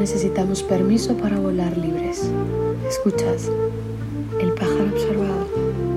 necesitamos permiso para volar libres. ¿Escuchas? El pájaro observador.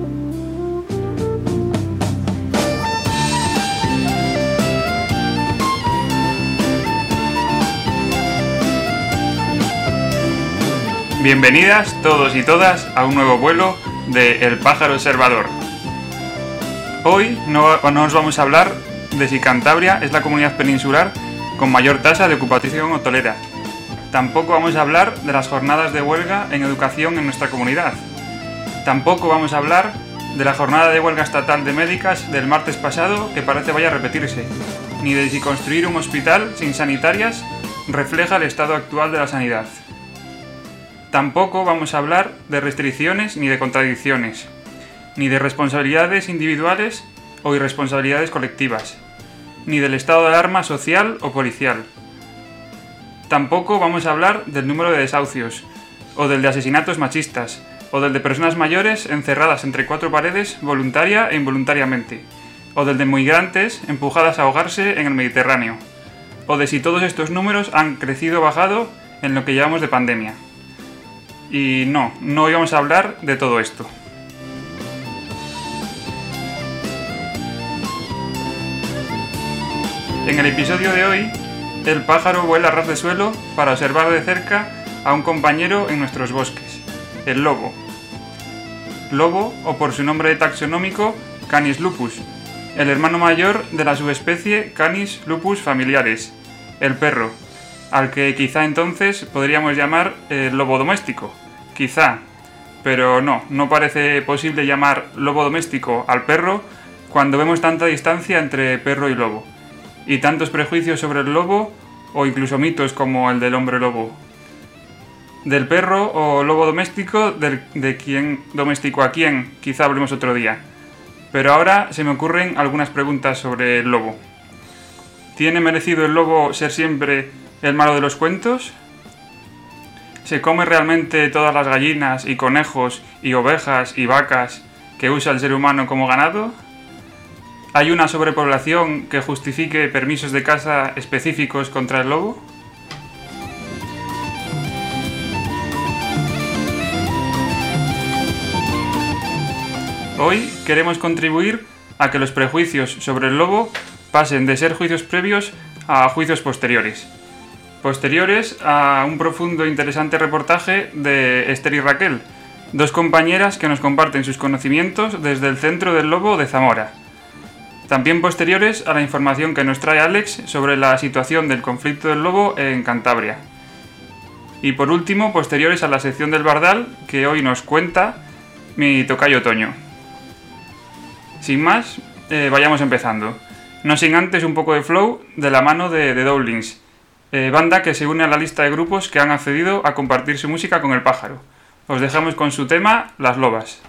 Bienvenidas todos y todas a un nuevo vuelo de El Pájaro Observador. Hoy no os vamos a hablar de si Cantabria es la comunidad peninsular con mayor tasa de ocupación hotelera. Tampoco vamos a hablar de las jornadas de huelga en educación en nuestra comunidad. Tampoco vamos a hablar de la jornada de huelga estatal de médicas del martes pasado, que parece vaya a repetirse, ni de si construir un hospital sin sanitarias refleja el estado actual de la sanidad. Tampoco vamos a hablar de restricciones ni de contradicciones, ni de responsabilidades individuales o irresponsabilidades colectivas, ni del estado de alarma social o policial. Tampoco vamos a hablar del número de desahucios, o del de asesinatos machistas, o del de personas mayores encerradas entre cuatro paredes voluntaria e involuntariamente, o del de migrantes empujadas a ahogarse en el Mediterráneo, o de si todos estos números han crecido o bajado en lo que llevamos de pandemia. Y no íbamos a hablar de todo esto. En el episodio de hoy, el pájaro vuela a ras de suelo para observar de cerca a un compañero en nuestros bosques, el lobo. Lobo, o por su nombre taxonómico, Canis lupus, el hermano mayor de la subespecie Canis lupus familiaris, el perro, al que quizá entonces podríamos llamar el lobo doméstico. Quizá, pero no parece posible llamar lobo doméstico al perro cuando vemos tanta distancia entre perro y lobo, y tantos prejuicios sobre el lobo, o incluso mitos como el del hombre lobo. Del perro o lobo doméstico, de quién domesticó a quién, quizá hablemos otro día. Pero ahora se me ocurren algunas preguntas sobre el lobo. ¿Tiene merecido el lobo ser siempre el malo de los cuentos? ¿Se come realmente todas las gallinas y conejos y ovejas y vacas que usa el ser humano como ganado? ¿Hay una sobrepoblación que justifique permisos de caza específicos contra el lobo? Hoy queremos contribuir a que los prejuicios sobre el lobo pasen de ser juicios previos a juicios posteriores. Posteriores a un profundo e interesante reportaje de Esther y Raquel, dos compañeras que nos comparten sus conocimientos desde el Centro del Lobo de Zamora. También posteriores a la información que nos trae Alex sobre la situación del conflicto del lobo en Cantabria. Y por último, posteriores a la sección del Bardal, que hoy nos cuenta mi tocayo Toño. Sin más, vayamos empezando. No sin antes un poco de flow de la mano de The Dowlings, banda que se une a la lista de grupos que han accedido a compartir su música con el pájaro. Os dejamos con su tema, Las Lobas.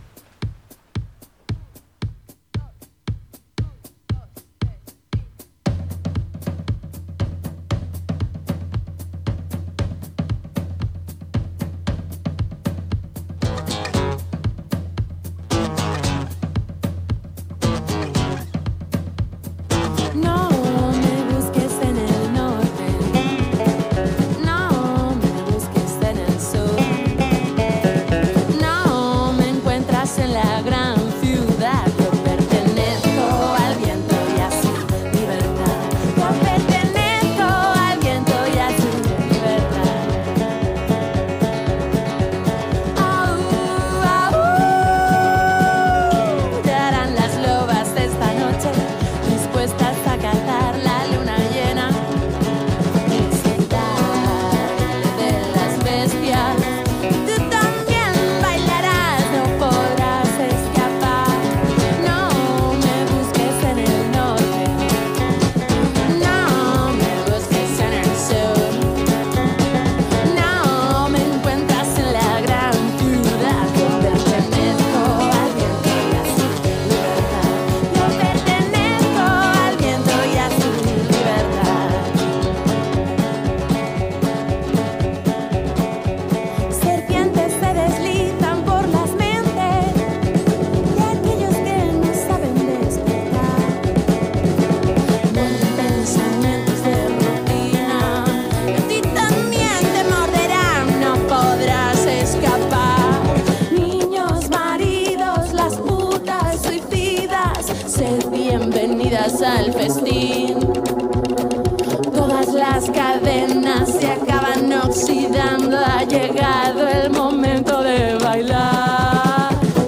gracias al festín. Todas las cadenas se acaban oxidando, ha llegado el momento de bailar.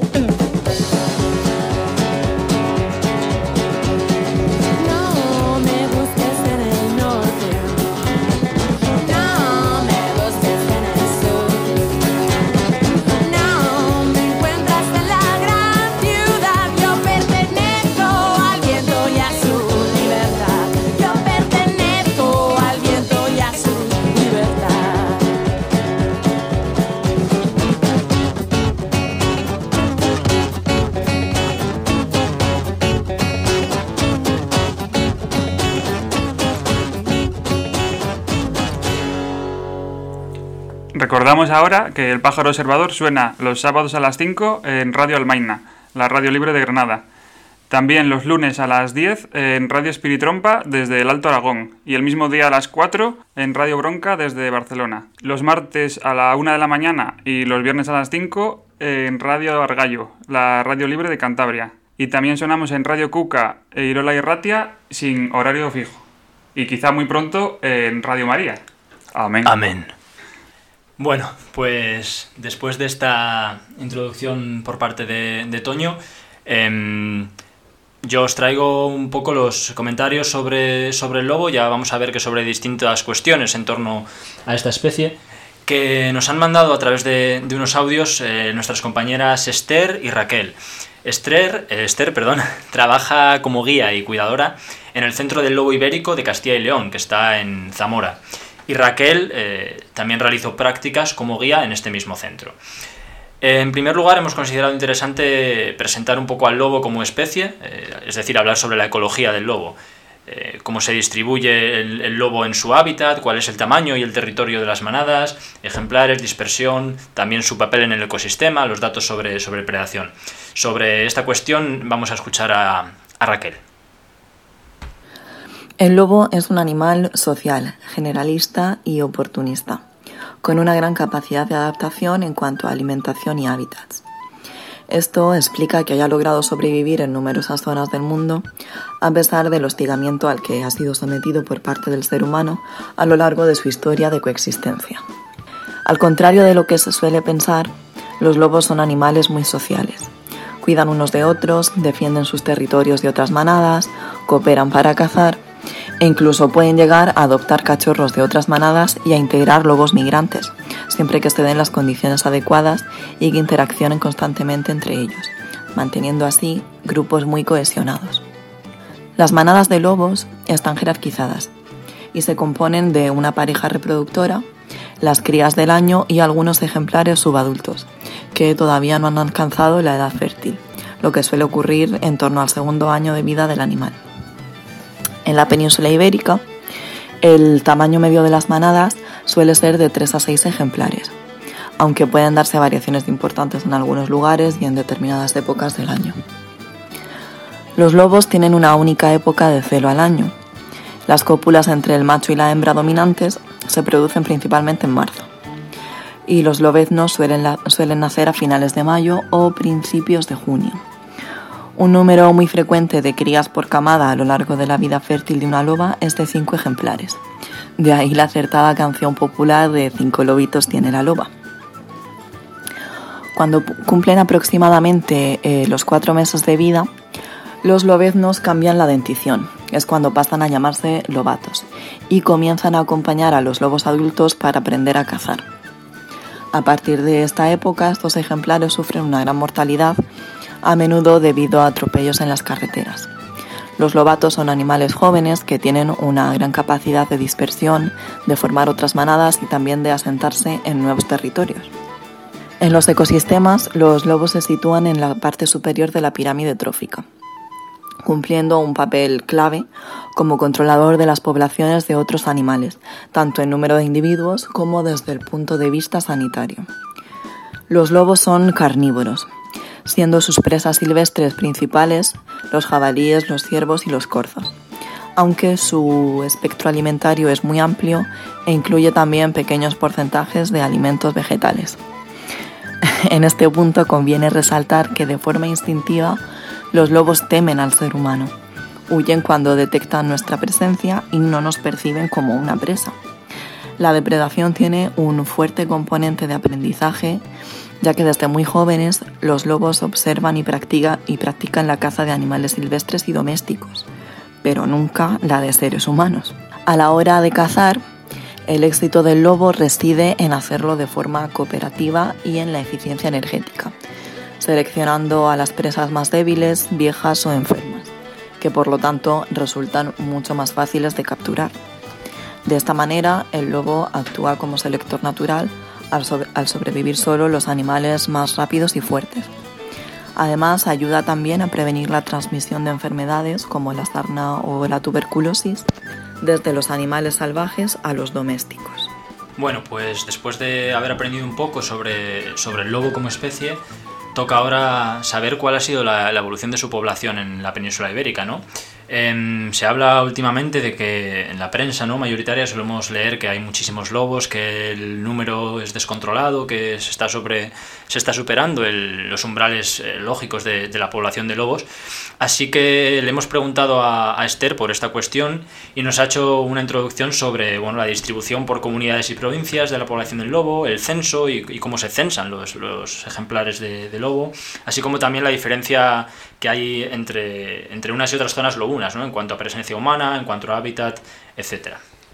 No me busques en el norte, no me busques en el sur, no me encuentras en la gran ciudad. Yo pertenezco al viento y a su libertad. Yo pertenezco al viento y a su libertad. Recordamos ahora que el pájaro observador suena los sábados a las 5 en Radio Almaina, la radio libre de Granada. También los lunes a las 10 en Radio Espiritrompa desde el Alto Aragón y el mismo día a las 4 en Radio Bronca desde Barcelona. Los martes a la 1 de la mañana y los viernes a las 5 en Radio Argallo, la radio libre de Cantabria. Y también sonamos en Radio Cuca e Irola y Ratia sin horario fijo. Y quizá muy pronto en Radio María. Amén. Amén. Bueno, pues después de esta introducción por parte de Toño, yo os traigo un poco los comentarios sobre el lobo. Ya vamos a ver que sobre distintas cuestiones en torno a esta especie que nos han mandado a través de unos audios nuestras compañeras Esther y Raquel. Esther, trabaja como guía y cuidadora en el Centro del Lobo Ibérico de Castilla y León, que está en Zamora. Y Raquel también realizó prácticas como guía en este mismo centro. En primer lugar, hemos considerado interesante presentar un poco al lobo como especie, es decir, hablar sobre la ecología del lobo, cómo se distribuye el lobo en su hábitat, cuál es el tamaño y el territorio de las manadas, ejemplares, dispersión, también su papel en el ecosistema, los datos sobre predación. Sobre esta cuestión vamos a escuchar a Raquel. El lobo es un animal social, generalista y oportunista, con una gran capacidad de adaptación en cuanto a alimentación y hábitats. Esto explica que haya logrado sobrevivir en numerosas zonas del mundo, a pesar del hostigamiento al que ha sido sometido por parte del ser humano a lo largo de su historia de coexistencia. Al contrario de lo que se suele pensar, los lobos son animales muy sociales. Cuidan unos de otros, defienden sus territorios de otras manadas, cooperan para cazar, e incluso pueden llegar a adoptar cachorros de otras manadas y a integrar lobos migrantes, siempre que se den las condiciones adecuadas y que interaccionen constantemente entre ellos, manteniendo así grupos muy cohesionados. Las manadas de lobos están jerarquizadas y se componen de una pareja reproductora, las crías del año y algunos ejemplares subadultos, que todavía no han alcanzado la edad fértil, lo que suele ocurrir en torno al segundo año de vida del animal. En la península ibérica, el tamaño medio de las manadas suele ser de 3 a 6 ejemplares, aunque pueden darse variaciones importantes en algunos lugares y en determinadas épocas del año. Los lobos tienen una única época de celo al año. Las cópulas entre el macho y la hembra dominantes se producen principalmente en marzo, y los lobeznos suelen nacer a finales de mayo o principios de junio. Un número muy frecuente de crías por camada a lo largo de la vida fértil de una loba es de 5 ejemplares. De ahí la acertada canción popular de 5 lobitos tiene la loba. Cuando cumplen aproximadamente los 4 meses de vida, los lobeznos cambian la dentición. Es cuando pasan a llamarse lobatos y comienzan a acompañar a los lobos adultos para aprender a cazar. A partir de esta época, estos ejemplares sufren una gran mortalidad, a menudo debido a atropellos en las carreteras. Los lobatos son animales jóvenes que tienen una gran capacidad de dispersión, de formar otras manadas y también de asentarse en nuevos territorios. En los ecosistemas, los lobos se sitúan en la parte superior de la pirámide trófica, cumpliendo un papel clave como controlador de las poblaciones de otros animales, tanto en número de individuos como desde el punto de vista sanitario. Los lobos son carnívoros, siendo sus presas silvestres principales los jabalíes, los ciervos y los corzos, aunque su espectro alimentario es muy amplio e incluye también pequeños porcentajes de alimentos vegetales. En este punto conviene resaltar que de forma instintiva los lobos temen al ser humano, Huyen cuando detectan nuestra presencia y no nos perciben como una presa. La depredación tiene un fuerte componente de aprendizaje, ya que desde muy jóvenes los lobos observan y practican la caza de animales silvestres y domésticos, pero nunca la de seres humanos. A la hora de cazar, el éxito del lobo reside en hacerlo de forma cooperativa y en la eficiencia energética, seleccionando a las presas más débiles, viejas o enfermas, que por lo tanto resultan mucho más fáciles de capturar. De esta manera, el lobo actúa como selector natural al sobrevivir solo los animales más rápidos y fuertes. Además, ayuda también a prevenir la transmisión de enfermedades como la sarna o la tuberculosis desde los animales salvajes a los domésticos. Bueno, pues después de haber aprendido un poco sobre el lobo como especie, toca ahora saber cuál ha sido la evolución de su población en la península ibérica, ¿no? Se habla últimamente de que en la prensa, ¿no?, mayoritaria solemos leer que hay muchísimos lobos, que el número es descontrolado, que se está superando los umbrales lógicos de la población de lobos. Así que le hemos preguntado a Esther por esta cuestión y nos ha hecho una introducción sobre la distribución por comunidades y provincias de la población del lobo, el censo y cómo se censan los ejemplares de lobo, así como también la diferencia que hay entre unas y otras zonas lobunas, ¿no?, en cuanto a presencia humana, en cuanto a hábitat, etc.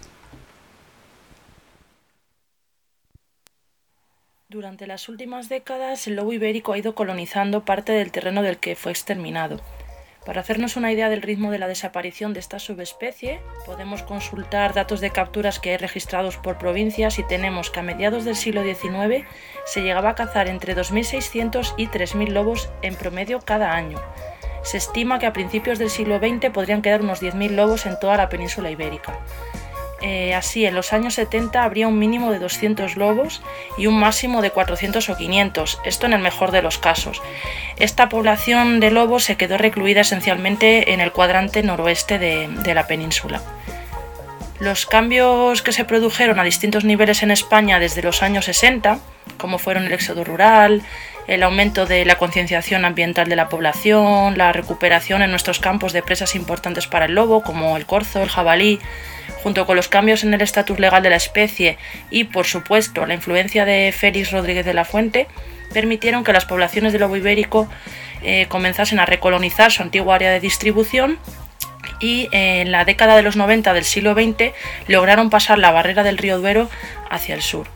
Durante las últimas décadas, el lobo ibérico ha ido colonizando parte del terreno del que fue exterminado. Para hacernos una idea del ritmo de la desaparición de esta subespecie, podemos consultar datos de capturas que hay registrados por provincias y tenemos que a mediados del siglo XIX se llegaba a cazar entre 2.600 y 3.000 lobos en promedio cada año. Se estima que a principios del siglo XX podrían quedar unos 10.000 lobos en toda la península ibérica. Así, en los años 70 habría un mínimo de 200 lobos y un máximo de 400 o 500, esto en el mejor de los casos. Esta población de lobos se quedó recluida esencialmente en el cuadrante noroeste de la península. Los cambios que se produjeron a distintos niveles en España desde los años 60, como fueron el éxodo rural, el aumento de la concienciación ambiental de la población, la recuperación en nuestros campos de presas importantes para el lobo, como el corzo, el jabalí, junto con los cambios en el estatus legal de la especie y, por supuesto, la influencia de Félix Rodríguez de la Fuente, permitieron que las poblaciones de lobo ibérico comenzasen a recolonizar su antigua área de distribución y en la década de los 90 del siglo XX lograron pasar la barrera del río Duero hacia el sur.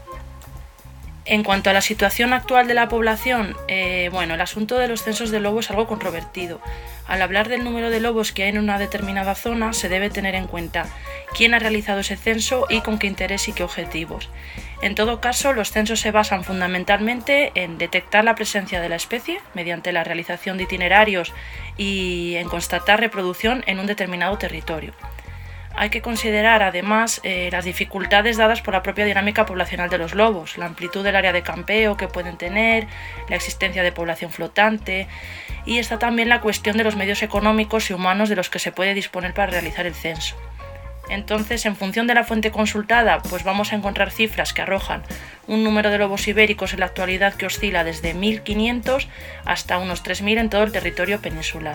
En cuanto a la situación actual de la población, el asunto de los censos de lobo es algo controvertido. Al hablar del número de lobos que hay en una determinada zona, se debe tener en cuenta quién ha realizado ese censo y con qué interés y qué objetivos. En todo caso, los censos se basan fundamentalmente en detectar la presencia de la especie mediante la realización de itinerarios y en constatar reproducción en un determinado territorio. Hay que considerar además las dificultades dadas por la propia dinámica poblacional de los lobos, la amplitud del área de campeo que pueden tener, la existencia de población flotante y está también la cuestión de los medios económicos y humanos de los que se puede disponer para realizar el censo. Entonces, en función de la fuente consultada, pues vamos a encontrar cifras que arrojan un número de lobos ibéricos en la actualidad que oscila desde 1.500 hasta unos 3.000 en todo el territorio peninsular.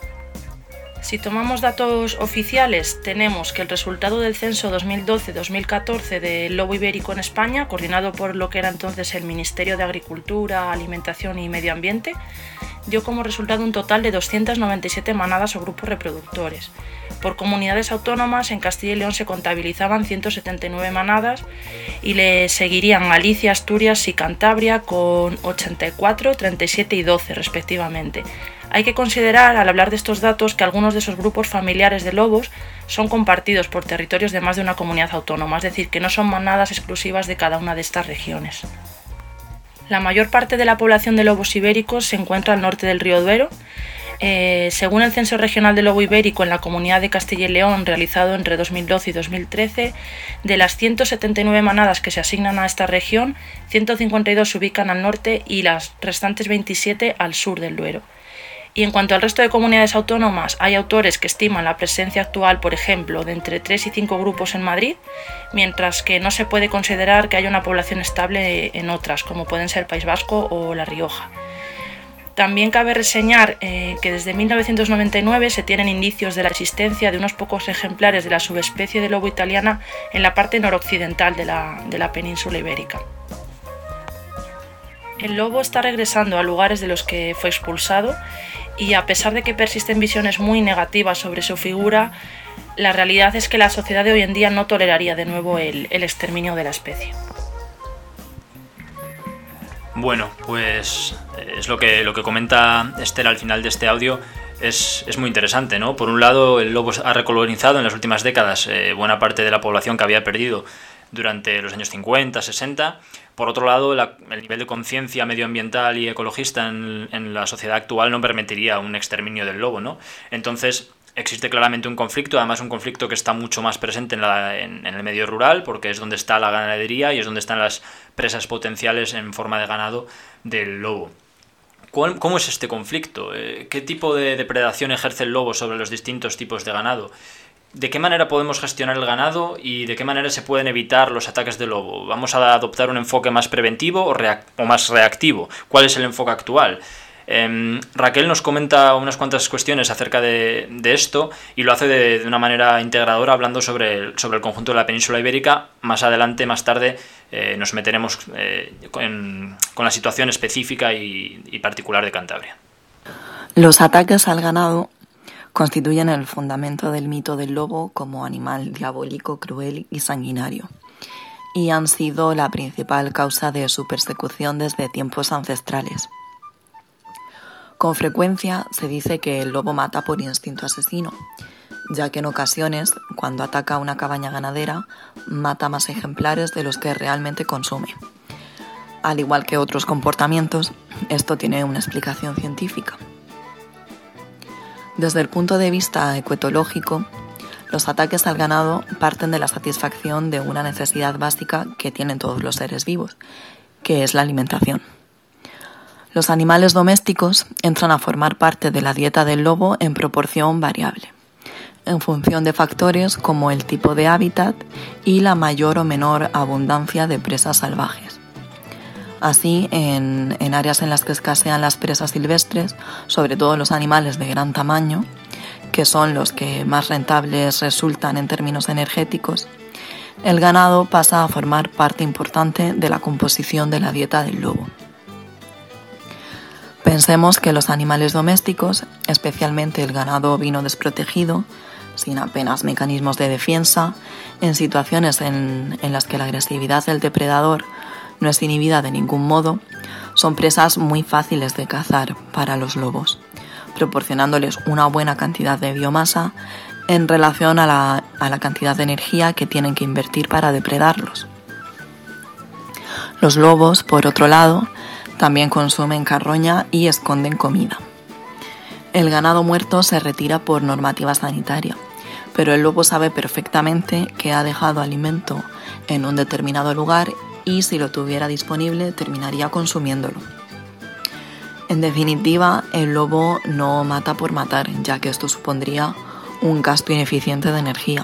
Si tomamos datos oficiales, tenemos que el resultado del censo 2012-2014 del lobo ibérico en España, coordinado por lo que era entonces el Ministerio de Agricultura, Alimentación y Medio Ambiente, dio como resultado un total de 297 manadas o grupos reproductores. Por comunidades autónomas, en Castilla y León se contabilizaban 179 manadas y le seguirían Galicia, Asturias y Cantabria con 84, 37 y 12 respectivamente. Hay que considerar, al hablar de estos datos, que algunos de esos grupos familiares de lobos son compartidos por territorios de más de una comunidad autónoma, es decir, que no son manadas exclusivas de cada una de estas regiones. La mayor parte de la población de lobos ibéricos se encuentra al norte del río Duero. Según el Censo Regional de Lobo Ibérico en la Comunidad de Castilla y León, realizado entre 2012 y 2013, de las 179 manadas que se asignan a esta región, 152 se ubican al norte y las restantes 27 al sur del Duero. Y en cuanto al resto de comunidades autónomas, hay autores que estiman la presencia actual, por ejemplo, de entre 3 y 5 grupos en Madrid, mientras que no se puede considerar que haya una población estable en otras, como pueden ser País Vasco o La Rioja. También cabe reseñar que desde 1999 se tienen indicios de la existencia de unos pocos ejemplares de la subespecie de lobo italiana en la parte noroccidental de la península ibérica. El lobo está regresando a lugares de los que fue expulsado y, a pesar de que persisten visiones muy negativas sobre su figura, la realidad es que la sociedad de hoy en día no toleraría de nuevo el exterminio de la especie. Bueno, pues es lo que comenta Esther al final de este audio. Es muy interesante, ¿no? Por un lado, el lobo ha recolonizado en las últimas décadas buena parte de la población que había perdido durante los años 50, 60. Por otro lado, el nivel de conciencia medioambiental y ecologista en la sociedad actual no permitiría un exterminio del lobo, ¿no? Entonces, existe claramente un conflicto, además un conflicto que está mucho más presente en el medio rural, porque es donde está la ganadería y es donde están las presas potenciales en forma de ganado del lobo. ¿Cómo es este conflicto? ¿Qué tipo de depredación ejerce el lobo sobre los distintos tipos de ganado? ¿De qué manera podemos gestionar el ganado y de qué manera se pueden evitar los ataques del lobo? ¿Vamos a adoptar un enfoque más preventivo o más reactivo? ¿Cuál es el enfoque actual? Raquel nos comenta unas cuantas cuestiones acerca de esto y lo hace de una manera integradora, hablando sobre el conjunto de la península ibérica. Más adelante, más tarde, nos meteremos con la situación específica y particular de Cantabria. Los ataques al ganado constituyen el fundamento del mito del lobo como animal diabólico, cruel y sanguinario, y han sido la principal causa de su persecución desde tiempos ancestrales. Con frecuencia se dice que el lobo mata por instinto asesino, ya que en ocasiones, cuando ataca una cabaña ganadera, mata más ejemplares de los que realmente consume. Al igual que otros comportamientos, esto tiene una explicación científica. Desde el punto de vista ecoetológico, los ataques al ganado parten de la satisfacción de una necesidad básica que tienen todos los seres vivos, que es la alimentación. Los animales domésticos entran a formar parte de la dieta del lobo en proporción variable, en función de factores como el tipo de hábitat y la mayor o menor abundancia de presas salvajes. Así, en áreas en las que escasean las presas silvestres, sobre todo los animales de gran tamaño, que son los que más rentables resultan en términos energéticos, el ganado pasa a formar parte importante de la composición de la dieta del lobo. Pensemos que los animales domésticos, especialmente el ganado ovino desprotegido, sin apenas mecanismos de defensa, en situaciones en las que la agresividad del depredador no es inhibida de ningún modo, son presas muy fáciles de cazar para los lobos, proporcionándoles una buena cantidad de biomasa en relación a la cantidad de energía que tienen que invertir para depredarlos. Los lobos, por otro lado, también consumen carroña y esconden comida. El ganado muerto se retira por normativa sanitaria, pero el lobo sabe perfectamente que ha dejado alimento en un determinado lugar y, si lo tuviera disponible, terminaría consumiéndolo. En definitiva, el lobo no mata por matar, ya que esto supondría un gasto ineficiente de energía.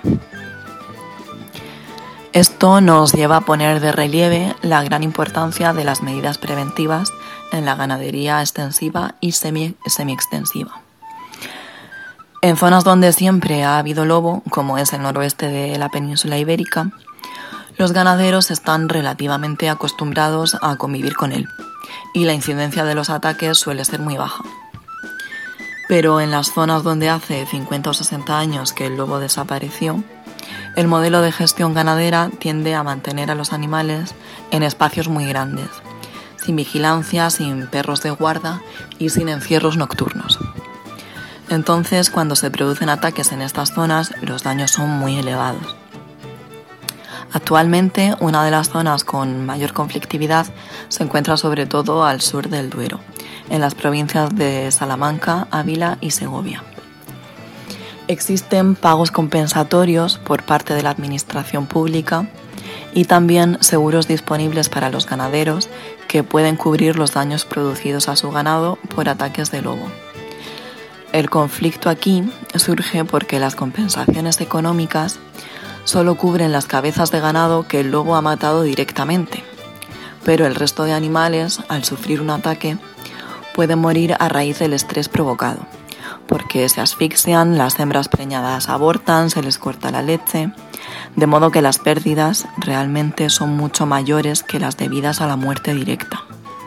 Esto nos lleva a poner de relieve la gran importancia de las medidas preventivas en la ganadería extensiva y semi-extensiva. En zonas donde siempre ha habido lobo, como es el noroeste de la península ibérica, los ganaderos están relativamente acostumbrados a convivir con él y la incidencia de los ataques suele ser muy baja. Pero en las zonas donde hace 50 o 60 años que el lobo desapareció, el modelo de gestión ganadera tiende a mantener a los animales en espacios muy grandes, sin vigilancia, sin perros de guarda y sin encierros nocturnos. Entonces, cuando se producen ataques en estas zonas, los daños son muy elevados. Actualmente, una de las zonas con mayor conflictividad se encuentra sobre todo al sur del Duero, en las provincias de Salamanca, Ávila y Segovia. Existen pagos compensatorios por parte de la administración pública y también seguros disponibles para los ganaderos que pueden cubrir los daños producidos a su ganado por ataques de lobo. El conflicto aquí surge porque las compensaciones económicas solo cubren las cabezas de ganado que el lobo ha matado directamente, pero el resto de animales, al sufrir un ataque, pueden morir a raíz del estrés provocado, porque se asfixian, las hembras preñadas abortan, se les corta la leche, de modo que las pérdidas realmente son mucho mayores que las debidas a la muerte directa.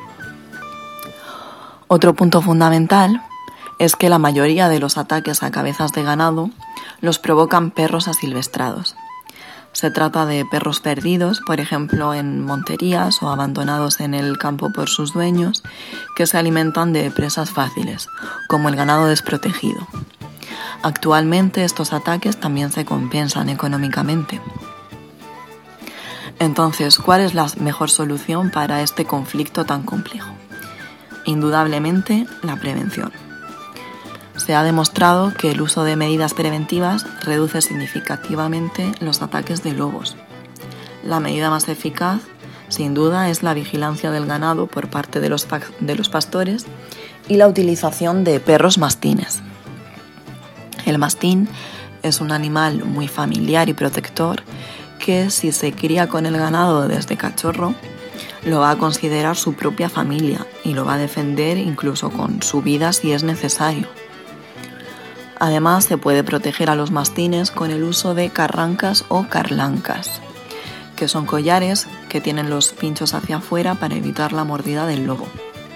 Otro punto fundamental es que la mayoría de los ataques a cabezas de ganado los provocan perros asilvestrados. Se trata de perros perdidos, por ejemplo en monterías o abandonados en el campo por sus dueños, que se alimentan de presas fáciles, como el ganado desprotegido. Actualmente estos ataques también se compensan económicamente. Entonces, ¿cuál es la mejor solución para este conflicto tan complejo? Indudablemente, la prevención. Se ha demostrado que el uso de medidas preventivas reduce significativamente los ataques de lobos. La medida más eficaz, sin duda, es la vigilancia del ganado por parte de los pastores y la utilización de perros mastines. El mastín es un animal muy familiar y protector que, si se cría con el ganado desde cachorro, lo va a considerar su propia familia y lo va a defender incluso con su vida si es necesario. Además, se puede proteger a los mastines con el uso de carrancas o carlancas, que son collares que tienen los pinchos hacia afuera para evitar la mordida del lobo.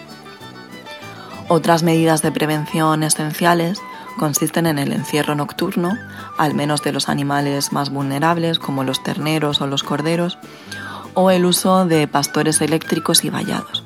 Otras medidas de prevención esenciales consisten en el encierro nocturno, al menos de los animales más vulnerables como los terneros o los corderos, o el uso de pastores eléctricos y vallados.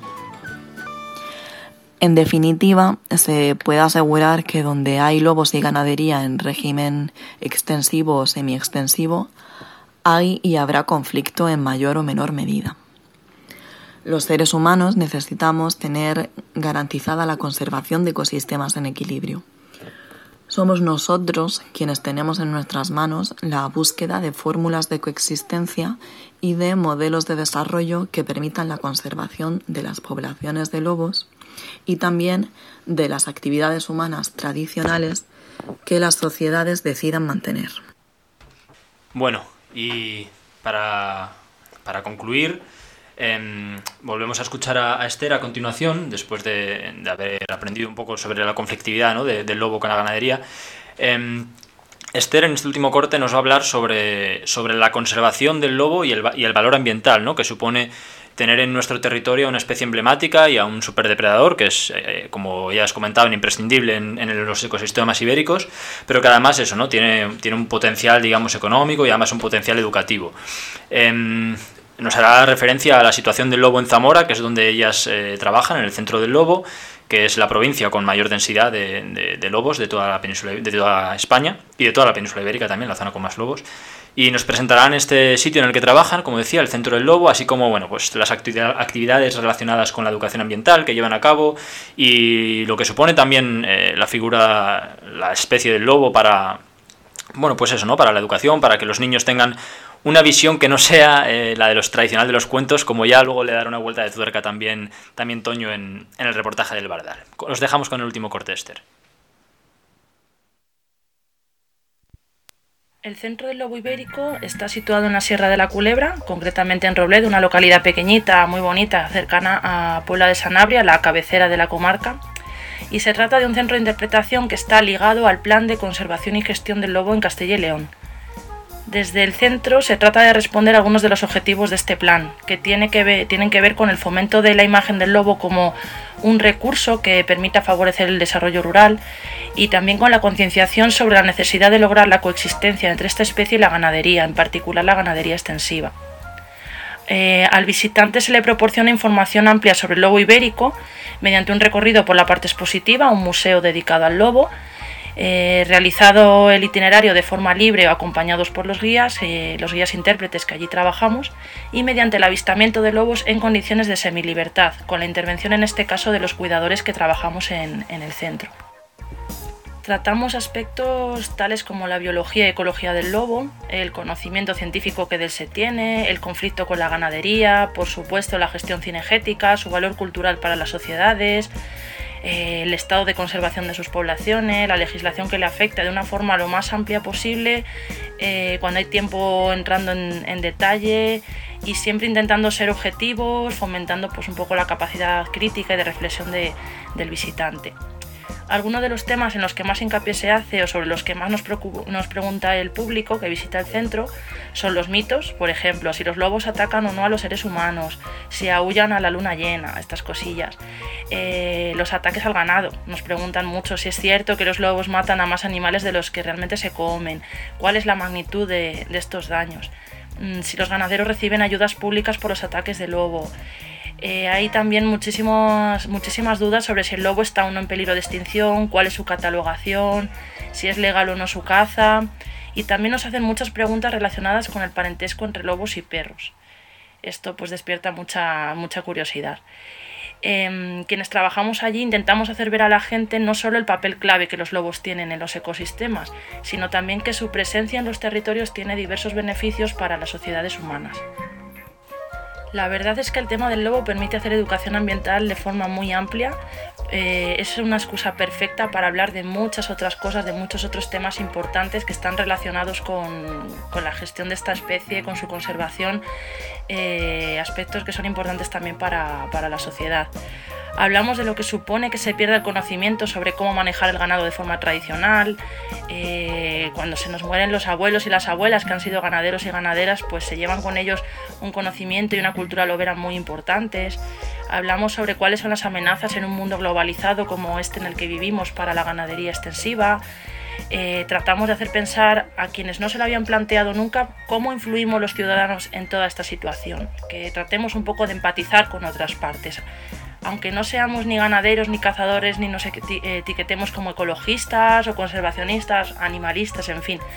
En definitiva, se puede asegurar que donde hay lobos y ganadería en régimen extensivo o semiextensivo, hay y habrá conflicto en mayor o menor medida. Los seres humanos necesitamos tener garantizada la conservación de ecosistemas en equilibrio. Somos nosotros quienes tenemos en nuestras manos la búsqueda de fórmulas de coexistencia y de modelos de desarrollo que permitan la conservación de las poblaciones de lobos y también de las actividades humanas tradicionales que las sociedades decidan mantener. Bueno, y para concluir, volvemos a escuchar a Esther a continuación, después de haber aprendido un poco sobre la conflictividad, ¿no?, del lobo con la ganadería. Esther, en este último corte, nos va a hablar sobre la conservación del lobo y el valor ambiental, ¿no?, que supone tener en nuestro territorio una especie emblemática y a un superdepredador que es, como ya has comentado, imprescindible en los ecosistemas ibéricos, pero que además eso, ¿no?, tiene un potencial, digamos, económico y además un potencial educativo. Nos hará referencia a la situación del lobo en Zamora, que es donde ellas trabajan, en el centro del lobo, que es la provincia con mayor densidad de lobos de toda la península, de toda España y de toda la península ibérica también, la zona con más lobos. Y nos presentarán este sitio en el que trabajan, como decía, el centro del lobo, así como bueno, pues las actividades relacionadas con la educación ambiental que llevan a cabo y lo que supone también la especie del lobo para, bueno, pues eso, ¿no?, para la educación, para que los niños tengan una visión que no sea la de los tradicional de los cuentos, como ya luego le dará una vuelta de tuerca también Toño en el reportaje del Bardal. Os dejamos con el último corte, Esther. El centro del lobo ibérico está situado en la Sierra de la Culebra, concretamente en Robledo, una localidad pequeñita, muy bonita, cercana a Puebla de Sanabria, la cabecera de la comarca. Y se trata de un centro de interpretación que está ligado al Plan de Conservación y Gestión del Lobo en Castilla y León. Desde el centro se trata de responder a algunos de los objetivos de este plan, que tienen que ver con el fomento de la imagen del lobo como un recurso que permita favorecer el desarrollo rural y también con la concienciación sobre la necesidad de lograr la coexistencia entre esta especie y la ganadería, en particular la ganadería extensiva. Al visitante se le proporciona información amplia sobre el lobo ibérico mediante un recorrido por la parte expositiva, un museo dedicado al lobo, realizado el itinerario de forma libre o acompañados por los guías intérpretes que allí trabajamos, y mediante el avistamiento de lobos en condiciones de semilibertad, con la intervención en este caso de los cuidadores que trabajamos en el centro. Tratamos aspectos tales como la biología y ecología del lobo, el conocimiento científico que de él se tiene, el conflicto con la ganadería, por supuesto la gestión cinegética, su valor cultural para las sociedades, el estado de conservación de sus poblaciones, la legislación que le afecta de una forma lo más amplia posible, cuando hay tiempo entrando en detalle y siempre intentando ser objetivos, fomentando pues un poco la capacidad crítica y de reflexión del visitante. Algunos de los temas en los que más hincapié se hace o sobre los que más nos pregunta el público que visita el centro son los mitos, por ejemplo, si los lobos atacan o no a los seres humanos, si aúllan a la luna llena, estas cosillas. Los ataques al ganado, nos preguntan mucho si es cierto que los lobos matan a más animales de los que realmente se comen, cuál es la magnitud de estos daños, si los ganaderos reciben ayudas públicas por los ataques de lobo. Hay también muchísimas dudas sobre si el lobo está o no en peligro de extinción, cuál es su catalogación, si es legal o no su caza, y también nos hacen muchas preguntas relacionadas con el parentesco entre lobos y perros. Esto pues despierta mucha curiosidad. Quienes trabajamos allí intentamos hacer ver a la gente no solo el papel clave que los lobos tienen en los ecosistemas, sino también que su presencia en los territorios tiene diversos beneficios para las sociedades humanas. La verdad es que el tema del lobo permite hacer educación ambiental de forma muy amplia. Es una excusa perfecta para hablar de muchas otras cosas, de muchos otros temas importantes que están relacionados con la gestión de esta especie, con su conservación, aspectos que son importantes también para la sociedad. Hablamos de lo que supone que se pierda el conocimiento sobre cómo manejar el ganado de forma tradicional. Cuando se nos mueren los abuelos y las abuelas que han sido ganaderos y ganaderas, pues se llevan con ellos un conocimiento y una cultura lobera muy importantes. Hablamos sobre cuáles son las amenazas en un mundo globalizado como este en el que vivimos para la ganadería extensiva. Tratamos de hacer pensar a quienes no se lo habían planteado nunca cómo influimos los ciudadanos en toda esta situación, que tratemos un poco de empatizar con otras partes. Aunque no seamos ni ganaderos ni cazadores, ni nos etiquetemos como ecologistas o conservacionistas, animalistas, en fin,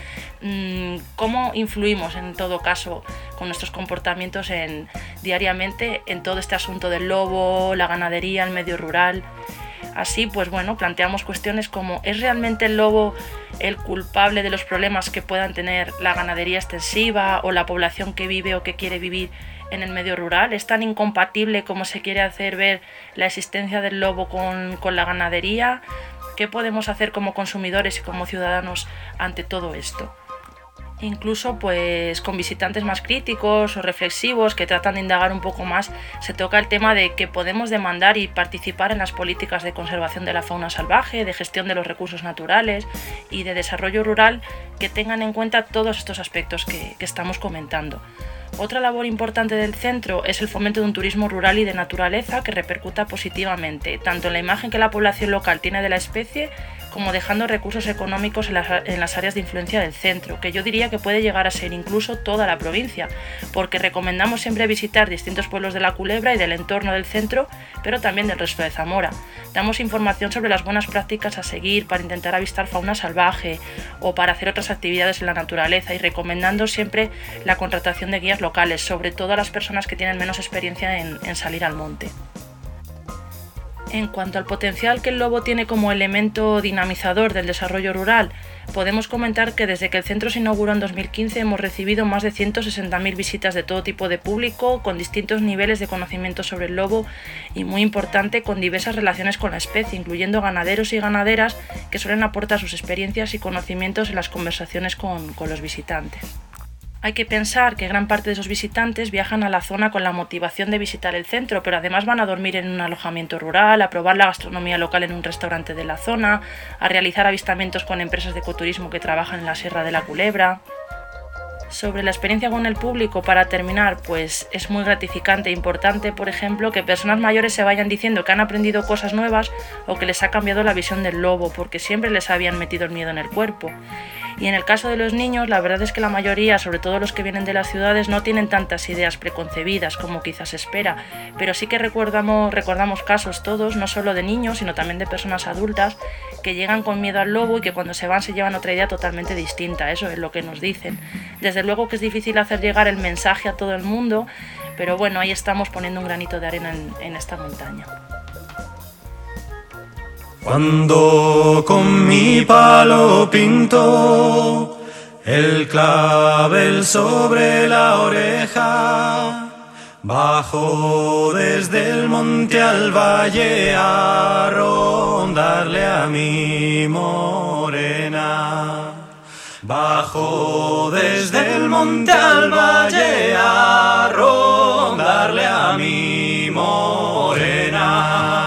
cómo influimos en todo caso con nuestros comportamientos diariamente en todo este asunto del lobo, la ganadería, el medio rural. Así, pues bueno, planteamos cuestiones como ¿es realmente el lobo el culpable de los problemas que puedan tener la ganadería extensiva o la población que vive o que quiere vivir en el medio rural? ¿Es tan incompatible como se quiere hacer ver la existencia del lobo con la ganadería? ¿Qué podemos hacer como consumidores y como ciudadanos ante todo esto? Incluso pues con visitantes más críticos o reflexivos que tratan de indagar un poco más, se toca el tema de que podemos demandar y participar en las políticas de conservación de la fauna salvaje, de gestión de los recursos naturales y de desarrollo rural que tengan en cuenta todos estos aspectos que estamos comentando. Otra labor importante del centro es el fomento de un turismo rural y de naturaleza que repercuta positivamente, tanto en la imagen que la población local tiene de la especie, como dejando recursos económicos en las áreas de influencia del centro, que yo diría que puede llegar a ser incluso toda la provincia, porque recomendamos siempre visitar distintos pueblos de La Culebra y del entorno del centro, pero también del resto de Zamora. Damos información sobre las buenas prácticas a seguir para intentar avistar fauna salvaje o para hacer otras actividades en la naturaleza y recomendando siempre la contratación de guías locales, sobre todo a las personas que tienen menos experiencia en salir al monte. En cuanto al potencial que el lobo tiene como elemento dinamizador del desarrollo rural, podemos comentar que desde que el centro se inauguró en 2015 hemos recibido más de 160.000 visitas de todo tipo de público, con distintos niveles de conocimiento sobre el lobo y, muy importante, con diversas relaciones con la especie, incluyendo ganaderos y ganaderas que suelen aportar sus experiencias y conocimientos en las conversaciones con los visitantes. Hay que pensar que gran parte de esos visitantes viajan a la zona con la motivación de visitar el centro, pero además van a dormir en un alojamiento rural, a probar la gastronomía local en un restaurante de la zona, a realizar avistamientos con empresas de ecoturismo que trabajan en la Sierra de la Culebra. Sobre la experiencia con el público, para terminar, pues es muy gratificante e importante, por ejemplo, que personas mayores se vayan diciendo que han aprendido cosas nuevas o que les ha cambiado la visión del lobo, porque siempre les habían metido el miedo en el cuerpo. Y en el caso de los niños, la verdad es que la mayoría, sobre todo los que vienen de las ciudades, no tienen tantas ideas preconcebidas como quizás se espera, pero sí que recordamos casos todos, no solo de niños, sino también de personas adultas que llegan con miedo al lobo y que cuando se van se llevan otra idea totalmente distinta. Eso es lo que nos dicen. Desde luego que es difícil hacer llegar el mensaje a todo el mundo, pero bueno, ahí estamos poniendo un granito de arena en esta montaña. Cuando con mi palo pinto el clavel sobre la oreja, bajo desde el monte al valle a rondarle a mi morena. Bajo desde el monte al valle a rondarle a mi morena.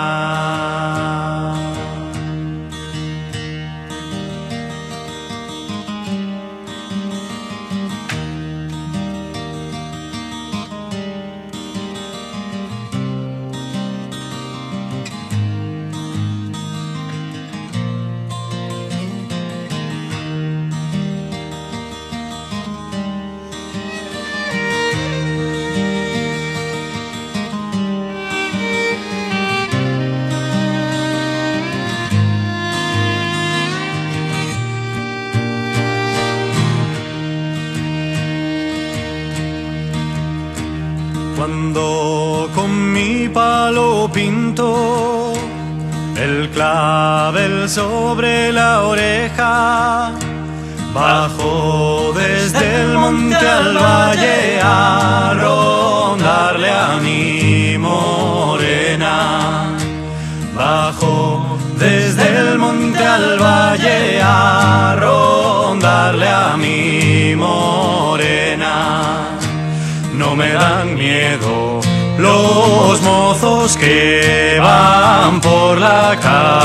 Cuando con mi palo pinto el clavel sobre la oreja, bajo desde el monte al valle a rondarle a mi morena. Bajo desde el monte al valle a rondarle a mi morena. No me dan miedo los mozos que van por la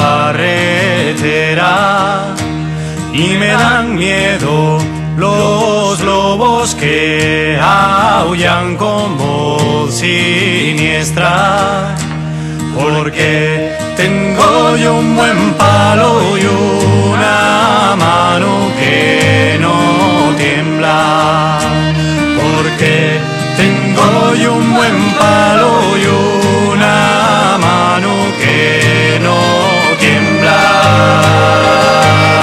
carretera, y me dan miedo los lobos que aullan con voz siniestra, porque tengo yo un buen palo y una mano que no tiembla, porque tengo yo un buen palo y una mano que no tiembla.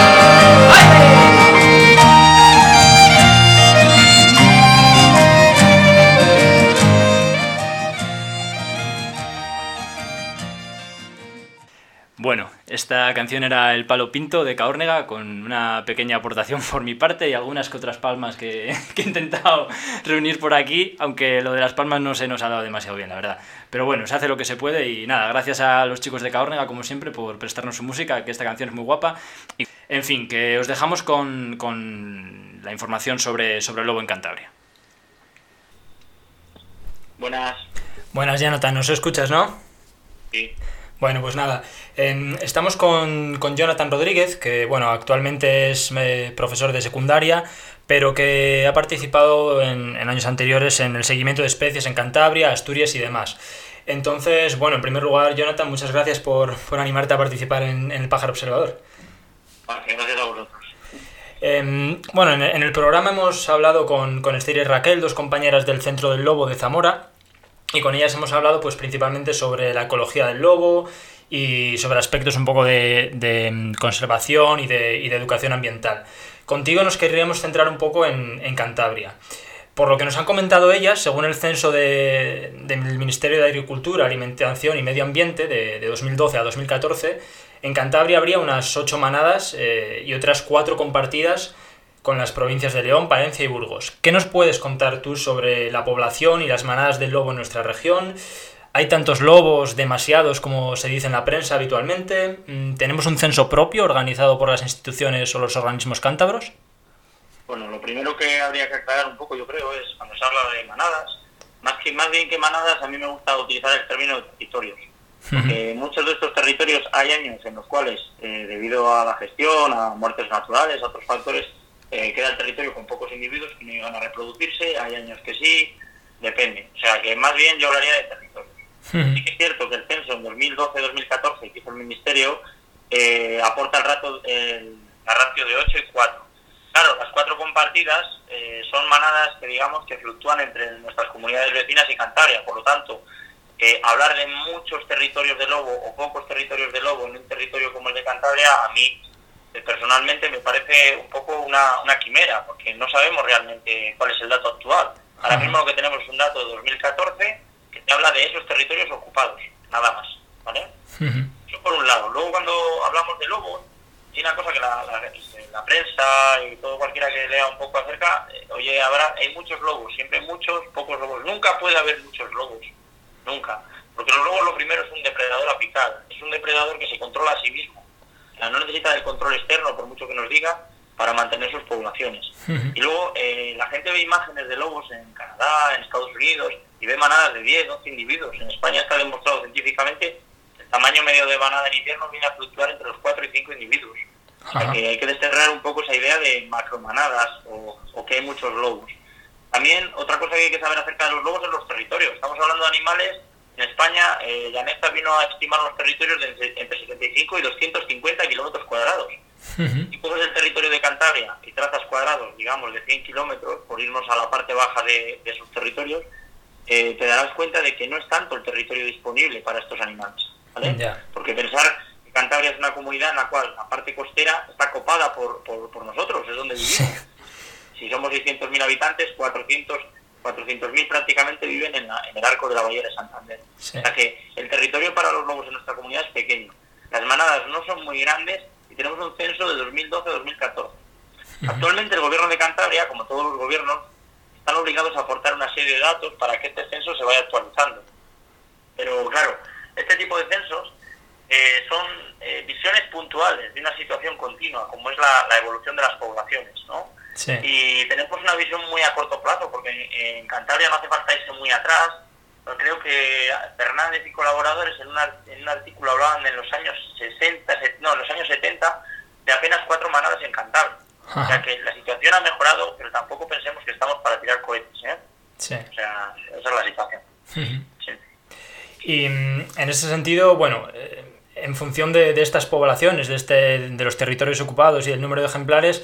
Bueno, esta canción era El Palo Pinto de Caórnega, con una pequeña aportación por mi parte y algunas que otras palmas que he intentado reunir por aquí, aunque lo de las palmas no se nos ha dado demasiado bien, la verdad. Pero bueno, se hace lo que se puede y nada, gracias a los chicos de Caórnega, como siempre, por prestarnos su música, que esta canción es muy guapa. Y, en fin, que os dejamos con la información sobre el lobo en Cantabria. Buenas. Buenas, Jonathan, ¿nos escuchas, no? Sí. Bueno, pues nada, estamos con Jonathan Rodríguez, que bueno, actualmente es profesor de secundaria, pero que ha participado en años anteriores en el seguimiento de especies en Cantabria, Asturias y demás. Entonces, bueno, en primer lugar, Jonathan, muchas gracias por animarte a participar en El Pájaro Observador. Gracias a vosotros. Bueno, en el programa hemos hablado con Esther y Raquel, dos compañeras del Centro del Lobo de Zamora, y con ellas hemos hablado pues principalmente sobre la ecología del lobo y sobre aspectos un poco de conservación y de educación ambiental. Contigo nos querríamos centrar un poco en Cantabria. Por lo que nos han comentado ellas, según el censo del Ministerio de Agricultura, Alimentación y Medio Ambiente de 2012 a 2014, en Cantabria habría unas 8 manadas y otras 4 compartidas con las provincias de León, Palencia y Burgos. ¿Qué nos puedes contar tú sobre la población y las manadas del lobo en nuestra región? ¿Hay tantos lobos, demasiados, como se dice en la prensa habitualmente? ¿Tenemos un censo propio organizado por las instituciones o los organismos cántabros? Bueno, lo primero que habría que aclarar un poco, yo creo, es cuando se habla de manadas, más bien que manadas, a mí me gusta utilizar el término de territorios. Porque muchos de estos territorios hay años en los cuales, debido a la gestión, a muertes naturales, a otros factores, queda el territorio con pocos individuos que no llegan a reproducirse, hay años que sí, depende. O sea, que más bien yo hablaría de territorios. Sí que es cierto que el censo en 2012-2014 que hizo el Ministerio aporta la ratio de 8 y 4. Claro, las 4 compartidas son manadas que digamos que fluctúan entre nuestras comunidades vecinas y Cantabria, por lo tanto, hablar de muchos territorios de lobo o pocos territorios de lobo en un territorio como el de Cantabria, a mí personalmente me parece un poco una quimera, porque no sabemos realmente cuál es el dato actual. Ahora mismo lo que tenemos es un dato de 2014 que te habla de esos territorios ocupados, nada más, ¿vale? Eso por un lado. Luego, cuando hablamos de lobos, y una cosa que la prensa y todo cualquiera que lea un poco acerca, oye, hay muchos lobos, siempre muchos, pocos lobos. Nunca puede haber muchos lobos, nunca. Porque los lobos, lo primero, es un depredador apical, es un depredador que se controla a sí mismo. O sea, no necesita del control externo, por mucho que nos diga, para mantener sus poblaciones. Y luego la gente ve imágenes de lobos en Canadá, en Estados Unidos, y ve manadas de 10, 12 individuos. En España está demostrado científicamente el tamaño medio de manada en invierno viene a fluctuar entre los 4 y 5 individuos. O sea que hay que desterrar un poco esa idea de macromanadas o que hay muchos lobos. También otra cosa que hay que saber acerca de los lobos es los territorios. Estamos hablando de animales. En España, Llaneza vino a estimar los territorios de entre 75 y 250 kilómetros cuadrados. Si coges el territorio de Cantabria y trazas cuadrados, digamos, de 100 kilómetros, por irnos a la parte baja de sus territorios, te darás cuenta de que no es tanto el territorio disponible para estos animales, ¿vale? Yeah. Porque pensar que Cantabria es una comunidad en la cual la parte costera está copada por nosotros, es donde vivimos. Si somos 600.000 habitantes, 400.000 prácticamente viven en el arco de la Bahía de Santander. Sí. O sea que el territorio para los lobos en nuestra comunidad es pequeño. Las manadas no son muy grandes y tenemos un censo de 2012-2014. Actualmente el gobierno de Cantabria, como todos los gobiernos, están obligados a aportar una serie de datos para que este censo se vaya actualizando. Pero claro, este tipo de censos son visiones puntuales de una situación continua, como es la evolución de las poblaciones, ¿no? Sí. Y tenemos una visión muy a corto plazo, porque en Cantabria no hace falta irse muy atrás. Pero creo que Fernández y colaboradores en un artículo hablaban en los años 70 de apenas 4 manadas en Cantabria. Ajá. O sea que la situación ha mejorado, pero tampoco pensemos que estamos para tirar cohetes, ¿eh? Sí. O sea, esa es la situación. Sí. Y en ese sentido, bueno, en función de estas poblaciones, de los territorios ocupados y el número de ejemplares,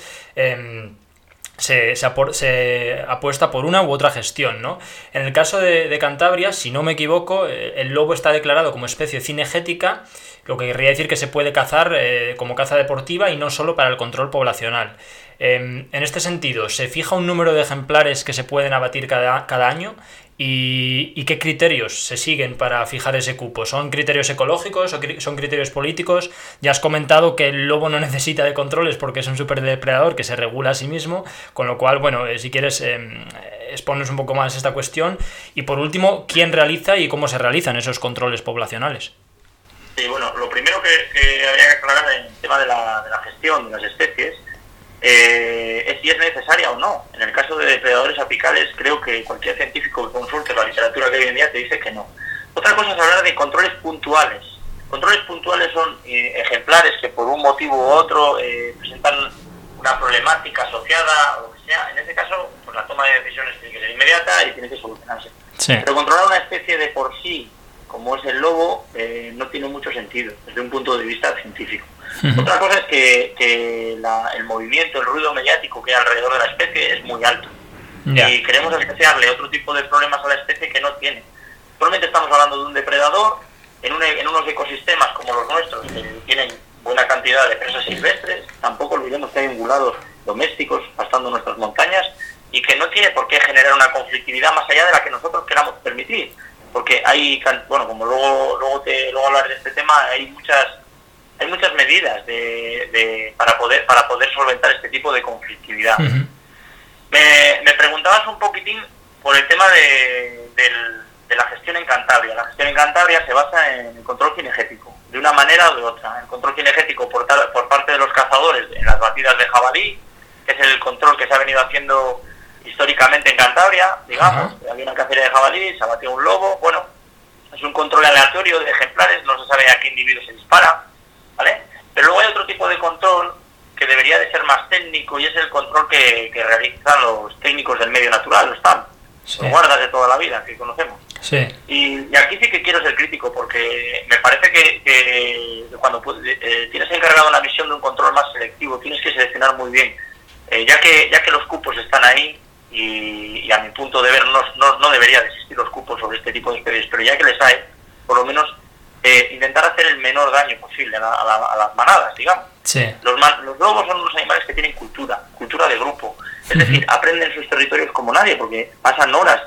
se apuesta por una u otra gestión, ¿no? En el caso de Cantabria, si no me equivoco, el lobo está declarado como especie cinegética, lo que querría decir que se puede cazar como caza deportiva y no solo para el control poblacional. En este sentido, ¿se fija un número de ejemplares que se pueden abatir cada año? ¿Y qué criterios se siguen para fijar ese cupo? ¿Son criterios ecológicos o son criterios políticos? Ya has comentado que el lobo no necesita de controles porque es un superdepredador que se regula a sí mismo, con lo cual, bueno, si quieres expones un poco más esta cuestión. Y por último, ¿quién realiza y cómo se realizan esos controles poblacionales? Sí, bueno, lo primero que habría que aclarar en el tema de la gestión de las especies es si es necesaria o no. En el caso de depredadores apicales, creo que cualquier científico que consulte la literatura que hoy en día te dice que no. Otra cosa es hablar de controles puntuales. Controles puntuales son ejemplares que por un motivo u otro presentan una problemática asociada o lo que sea. En ese caso, pues la toma de decisiones tiene que ser inmediata y tiene que solucionarse. Sí. Pero controlar una especie de por sí, como es el lobo, no tiene mucho sentido desde un punto de vista científico. Otra cosa es que el movimiento, el ruido mediático que hay alrededor de la especie es muy alto. Yeah. Y queremos asociarle otro tipo de problemas a la especie que no tiene. Actualmente estamos hablando de un depredador en unos ecosistemas como los nuestros, que tienen buena cantidad de presas silvestres. Tampoco olvidemos que hay ungulados domésticos pastando nuestras montañas y que no tiene por qué generar una conflictividad más allá de la que nosotros queramos permitir. Porque hay, bueno, como luego hablaré de este tema, hay muchas medidas para poder solventar este tipo de conflictividad. Me preguntabas un poquitín por el tema de la gestión en Cantabria. La gestión en Cantabria se basa en el control cinegético, de una manera o de otra. El control cinegético por parte de los cazadores en las batidas de jabalí, que es el control que se ha venido haciendo históricamente en Cantabria, digamos. Había una cacería de jabalí, se abatía un lobo. Bueno, es un control aleatorio de ejemplares, no se sabe a qué individuo se dispara, ¿vale? Pero luego hay otro tipo de control que debería de ser más técnico y es el control que realizan los técnicos del medio natural, los TAM, los guardas de toda la vida que conocemos. Sí. Y aquí sí que quiero ser crítico porque me parece que cuando tienes encargado una misión de un control más selectivo tienes que seleccionar muy bien, ya que los cupos están ahí y a mi punto de ver no debería de existir los cupos sobre este tipo de especies, pero ya que les hay, por lo menos intentar hacer el menor daño posible a las manadas, digamos. Sí. Los lobos son unos animales que tienen cultura de grupo. Es decir, aprenden sus territorios como nadie, porque pasan horas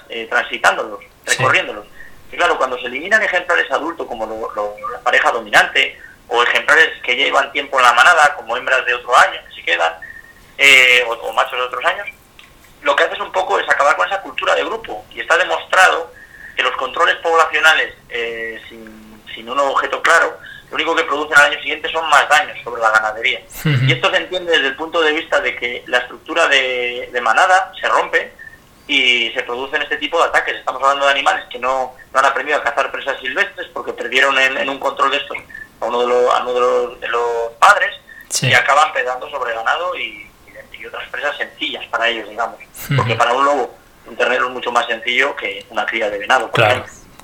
transitándolos, recorriéndolos. Y claro, cuando se eliminan ejemplares adultos como la pareja dominante o ejemplares que ya llevan tiempo en la manada, como hembras de otro año que se quedan, o machos de otros años, lo que hace es un poco es acabar con esa cultura de grupo. Y está demostrado que los controles poblacionales sin un objeto claro, lo único que producen al año siguiente son más daños sobre la ganadería. Y esto se entiende desde el punto de vista de que la estructura de manada se rompe y se producen este tipo de ataques. Estamos hablando de animales que no han aprendido a cazar presas silvestres porque perdieron en un control de estos a uno de los padres, y acaban pedando sobre ganado y otras presas sencillas para ellos, digamos. Porque para un lobo un ternero es mucho más sencillo que una cría de venado. Claro.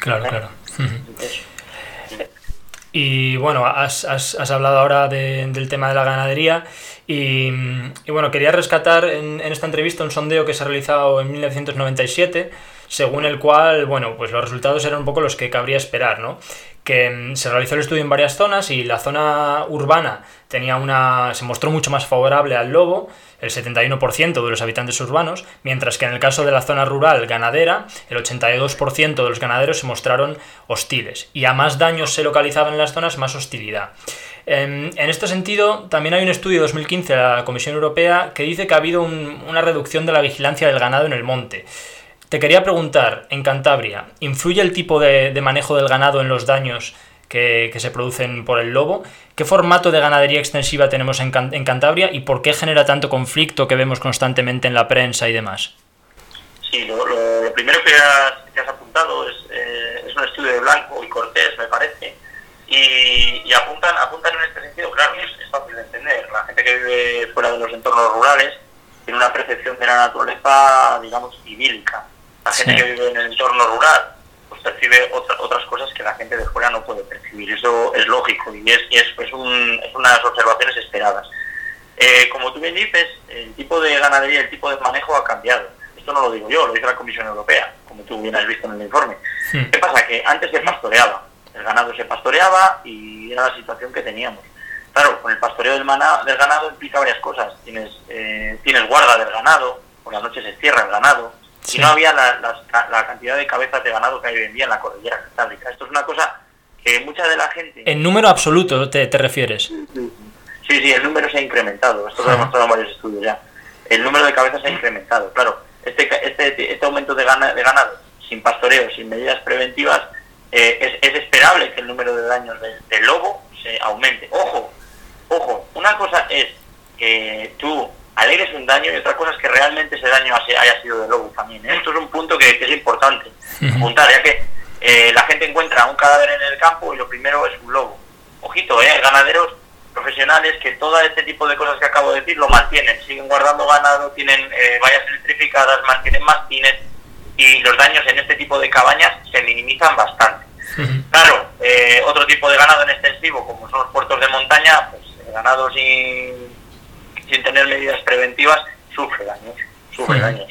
Y bueno, has hablado ahora del tema de la ganadería y bueno, quería rescatar en esta entrevista un sondeo que se ha realizado en 1997, según el cual, bueno, pues los resultados eran un poco los que cabría esperar, ¿no? Que se realizó el estudio en varias zonas y la zona urbana se mostró mucho más favorable al lobo, el 71% de los habitantes urbanos, mientras que en el caso de la zona rural ganadera, el 82% de los ganaderos se mostraron hostiles, y a más daños se localizaban en las zonas, más hostilidad. En este sentido, también hay un estudio de 2015 de la Comisión Europea que dice que ha habido una reducción de la vigilancia del ganado en el monte. Te quería preguntar, en Cantabria, ¿influye el tipo de manejo del ganado en los daños que se producen por el lobo? ¿Qué formato de ganadería extensiva tenemos en Cantabria y por qué genera tanto conflicto que vemos constantemente en la prensa y demás? Sí, lo primero que has apuntado es un estudio de Blanco y Cortés, me parece, y apuntan en este sentido. Claro, es fácil de entender. La gente que vive fuera de los entornos rurales tiene una percepción de la naturaleza, digamos, idílica. La gente que vive en el entorno rural pues percibe otras cosas que la gente de fuera no puede percibir. Eso es lógico y es unas observaciones esperadas. Como tú bien dices, el tipo de ganadería, el tipo de manejo ha cambiado. Esto no lo digo yo, lo dice la Comisión Europea, como tú bien has visto en el informe. ¿Qué pasa? Que antes se pastoreaba, el ganado se pastoreaba y era la situación que teníamos. Claro, con el pastoreo del ganado implica varias cosas. Tienes guarda del ganado, por la noche se cierra el ganado, y no había la cantidad de cabezas de ganado que hay hoy en día en la cordillera cantábrica. Esto es una cosa que mucha de la gente... ¿En número absoluto te refieres? Sí, el número se ha incrementado. Esto lo he demostrado en varios estudios ya. El número de cabezas se ha incrementado. Claro, este aumento de ganado, sin pastoreo, sin medidas preventivas, es esperable que el número de daños del lobo se aumente. Ojo, una cosa es que tú alegres un daño y otra cosa es que realmente ese daño haya sido del lobo también. Esto es un punto que es importante apuntar, ya que la gente encuentra un cadáver en el campo y lo primero es un lobo. Ojito, ganaderos profesionales que todo este tipo de cosas que acabo de decir lo mantienen, siguen guardando ganado, tienen vallas electrificadas, mantienen mastines, y los daños en este tipo de cabañas se minimizan bastante. Claro, otro tipo de ganado en extensivo, como son los puertos de montaña, pues el ganado sin tener medidas preventivas sufre daños.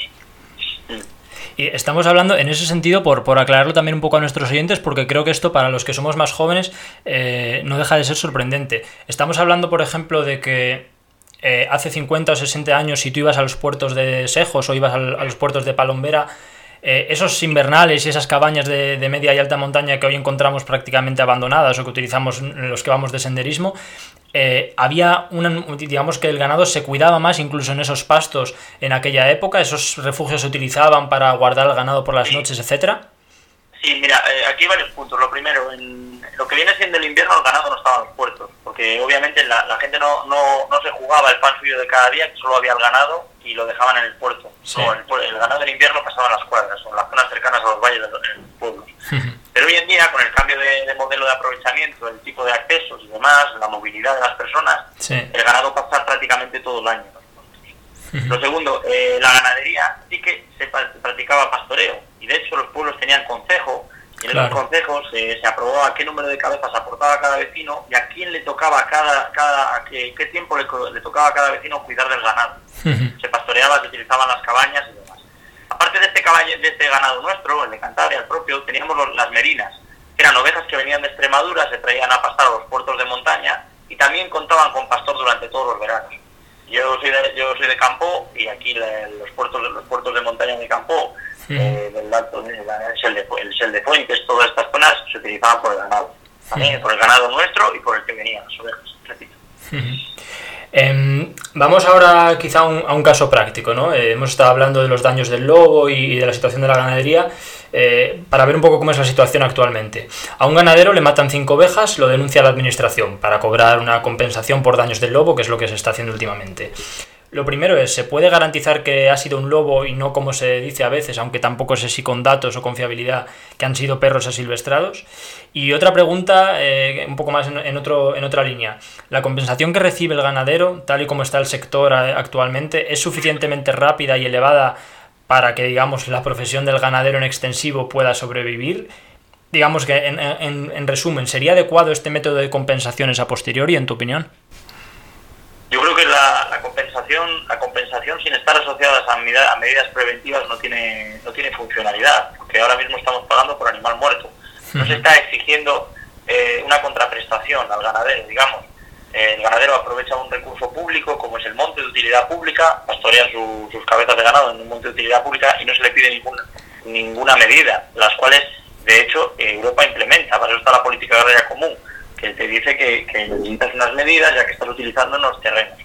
Y estamos hablando en ese sentido, por aclararlo también un poco a nuestros oyentes, porque creo que esto para los que somos más jóvenes no deja de ser sorprendente. Estamos hablando, por ejemplo, de que hace 50 o 60 años, si tú ibas a los puertos de Sejos o ibas a los puertos de Palombera, esos invernales y esas cabañas de media y alta montaña que hoy encontramos prácticamente abandonadas o que utilizamos los que vamos de senderismo, había digamos que el ganado se cuidaba más incluso en esos pastos en aquella época. Esos refugios se utilizaban para guardar el ganado por las noches, etcétera. Sí, mira, aquí hay varios puntos. Lo primero, en lo que viene siendo el invierno, el ganado no estaba en los puertos, porque obviamente la gente no se jugaba el pan suyo de cada día, que solo había el ganado y lo dejaban en el puerto. Sí. No, el ganado del invierno pasaba en las cuadras o en las zonas cercanas a los valles de los pueblos. Pero hoy en día, con el cambio de modelo de aprovechamiento, el tipo de accesos y demás, la movilidad de las personas, el ganado pasa prácticamente todo el año en los puertos. Lo segundo, la ganadería sí que se practicaba pastoreo, y de hecho los pueblos tenían concejo, y en esos concejos se aprobaba qué número de cabezas aportaba cada vecino y a quién le tocaba qué tiempo le tocaba a cada vecino cuidar del ganado. Se pastoreaba, se utilizaban las cabañas y demás. Aparte de este ganado nuestro, el de Cantabria, el propio, teníamos las merinas, que eran ovejas que venían de Extremadura, se traían a pastar a los puertos de montaña y también contaban con pastor durante todos los veranos. Yo soy de Campo, y aquí los puertos de montaña de Campo, del Alto, el Sel de Fuentes, todas estas zonas se utilizaban por el ganado. también por el ganado nuestro y por el que venían las ovejas, repito. Vamos ahora quizá a un caso práctico, ¿no? Hemos estado hablando de los daños del lobo y de la situación de la ganadería, para ver un poco cómo es la situación actualmente. A un ganadero le matan 5 ovejas, lo denuncia la administración para cobrar una compensación por daños del lobo, que es lo que se está haciendo últimamente. Lo primero es, ¿se puede garantizar que ha sido un lobo y no, como se dice a veces, aunque tampoco sé si con datos o con fiabilidad, que han sido perros asilvestrados? Y otra pregunta, un poco más en otra línea. ¿La compensación que recibe el ganadero, tal y como está el sector actualmente, es suficientemente rápida y elevada para que, digamos, la profesión del ganadero en extensivo pueda sobrevivir? Digamos que, en resumen, ¿sería adecuado este método de compensaciones a posteriori, en tu opinión? Yo creo que la compensación sin estar asociadas a medidas preventivas no tiene funcionalidad, porque ahora mismo estamos pagando por animal muerto. No se está exigiendo una contraprestación al ganadero, digamos. El ganadero aprovecha un recurso público, como es el monte de utilidad pública, pastorea sus cabezas de ganado en un monte de utilidad pública y no se le pide ninguna medida, las cuales, de hecho, Europa implementa. Para eso está la política agraria común, que te dice que necesitas unas medidas ya que estás utilizando en los terrenos.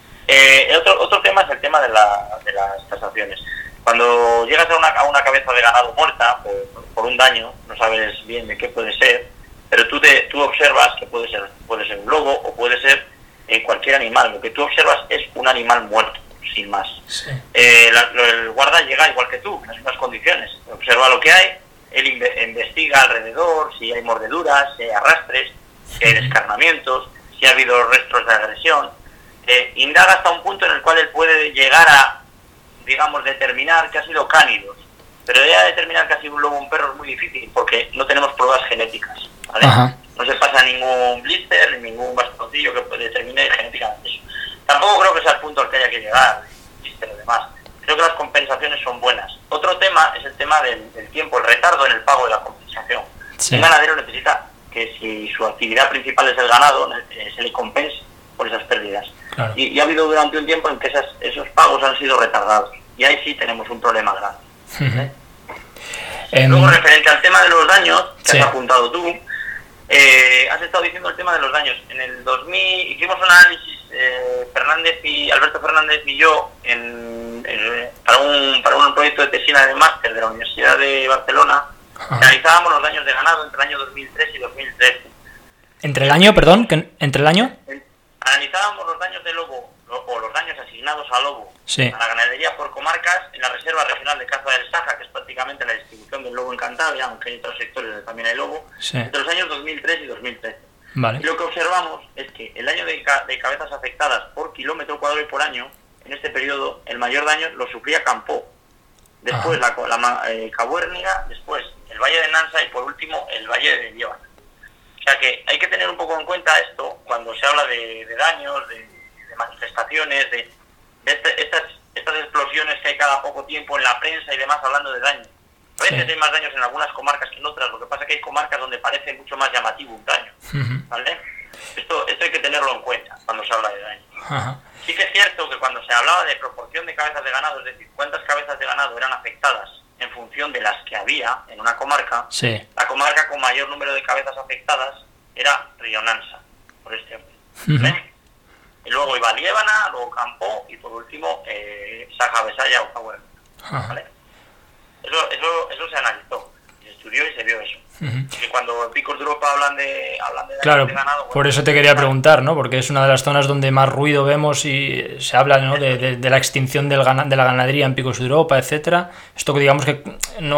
Otro tema es el tema de las tasaciones. Cuando llegas a una cabeza de ganado muerta por un daño, no sabes bien de qué puede ser, pero tú observas que puede ser un lobo o puede ser cualquier animal. Lo que tú observas es un animal muerto, sin más. Sí. El guarda llega igual que tú, en las mismas condiciones. Observa lo que hay, él investiga alrededor, si hay mordeduras, si hay arrastres, si hay descarnamientos, si ha habido restos de agresión. Indaga hasta un punto en el cual él puede llegar a, digamos, determinar que ha sido cánidos. Pero ya determinar que ha sido un lobo o un perro es muy difícil porque no tenemos pruebas genéticas, ¿vale? No se pasa ningún blister ni ningún bastoncillo que determine genéticamente eso. Tampoco creo que sea el punto al que haya que llegar, blister y demás. Creo que las compensaciones son buenas. Otro tema es el tema del tiempo, el retardo en el pago de la compensación. Sí. Un ganadero necesita que, si su actividad principal es el ganado, se le compense por esas pérdidas. Claro. Y ha habido durante un tiempo en que esos pagos han sido retardados. Y ahí sí tenemos un problema grande. Luego, referente al tema de los daños, que has apuntado tú, has estado diciendo el tema de los daños. En el 2000 hicimos un análisis, Alberto Fernández y yo, para un proyecto de tesina de máster de la Universidad de Barcelona. Analizábamos los daños de ganado entre el año 2003 y 2013. ¿Entre el año, perdón? ¿Entre el año? Analizábamos los daños de lobo, o los daños asignados a lobo, sí, a la ganadería por comarcas, en la Reserva Regional de Caza del Saja, que es prácticamente la distribución del lobo en Cantabria, aunque hay otros sectores donde también hay lobo, sí, entre los años 2003 y 2013. Vale. Y lo que observamos es que el daño de cabezas afectadas por kilómetro cuadrado y por año, en este periodo, el mayor daño lo sufría Campó, después la Cabuérniga, después el Valle de Nansa y por último el Valle de Líbano. O sea que hay que tener un poco en cuenta esto cuando se habla de daños, de manifestaciones, de estas explosiones que hay cada poco tiempo en la prensa y demás hablando de daños. A veces hay más daños en algunas comarcas que en otras, lo que pasa es que hay comarcas donde parece mucho más llamativo un daño, ¿vale? Esto hay que tenerlo en cuenta cuando se habla de daños. Sí que es cierto que cuando se hablaba de proporción de cabezas de ganado, es decir, cuántas cabezas de ganado eran afectadas en función de las que había en una comarca, sí, la comarca con mayor número de cabezas afectadas era Rionansa, por este ejemplo. Y luego iba Liébana, luego Campó y por último Saja Besaya o Cabuérniga, ¿vale? Eso se analizó, se estudió y se vio eso. Y cuando en Picos de Europa hablan de claro, de ganado, bueno, por eso te quería preguntar, ¿no? Porque es una de las zonas donde más ruido vemos y se habla, ¿no? de la extinción de la ganadería en Picos de Europa, etcétera. Esto que digamos que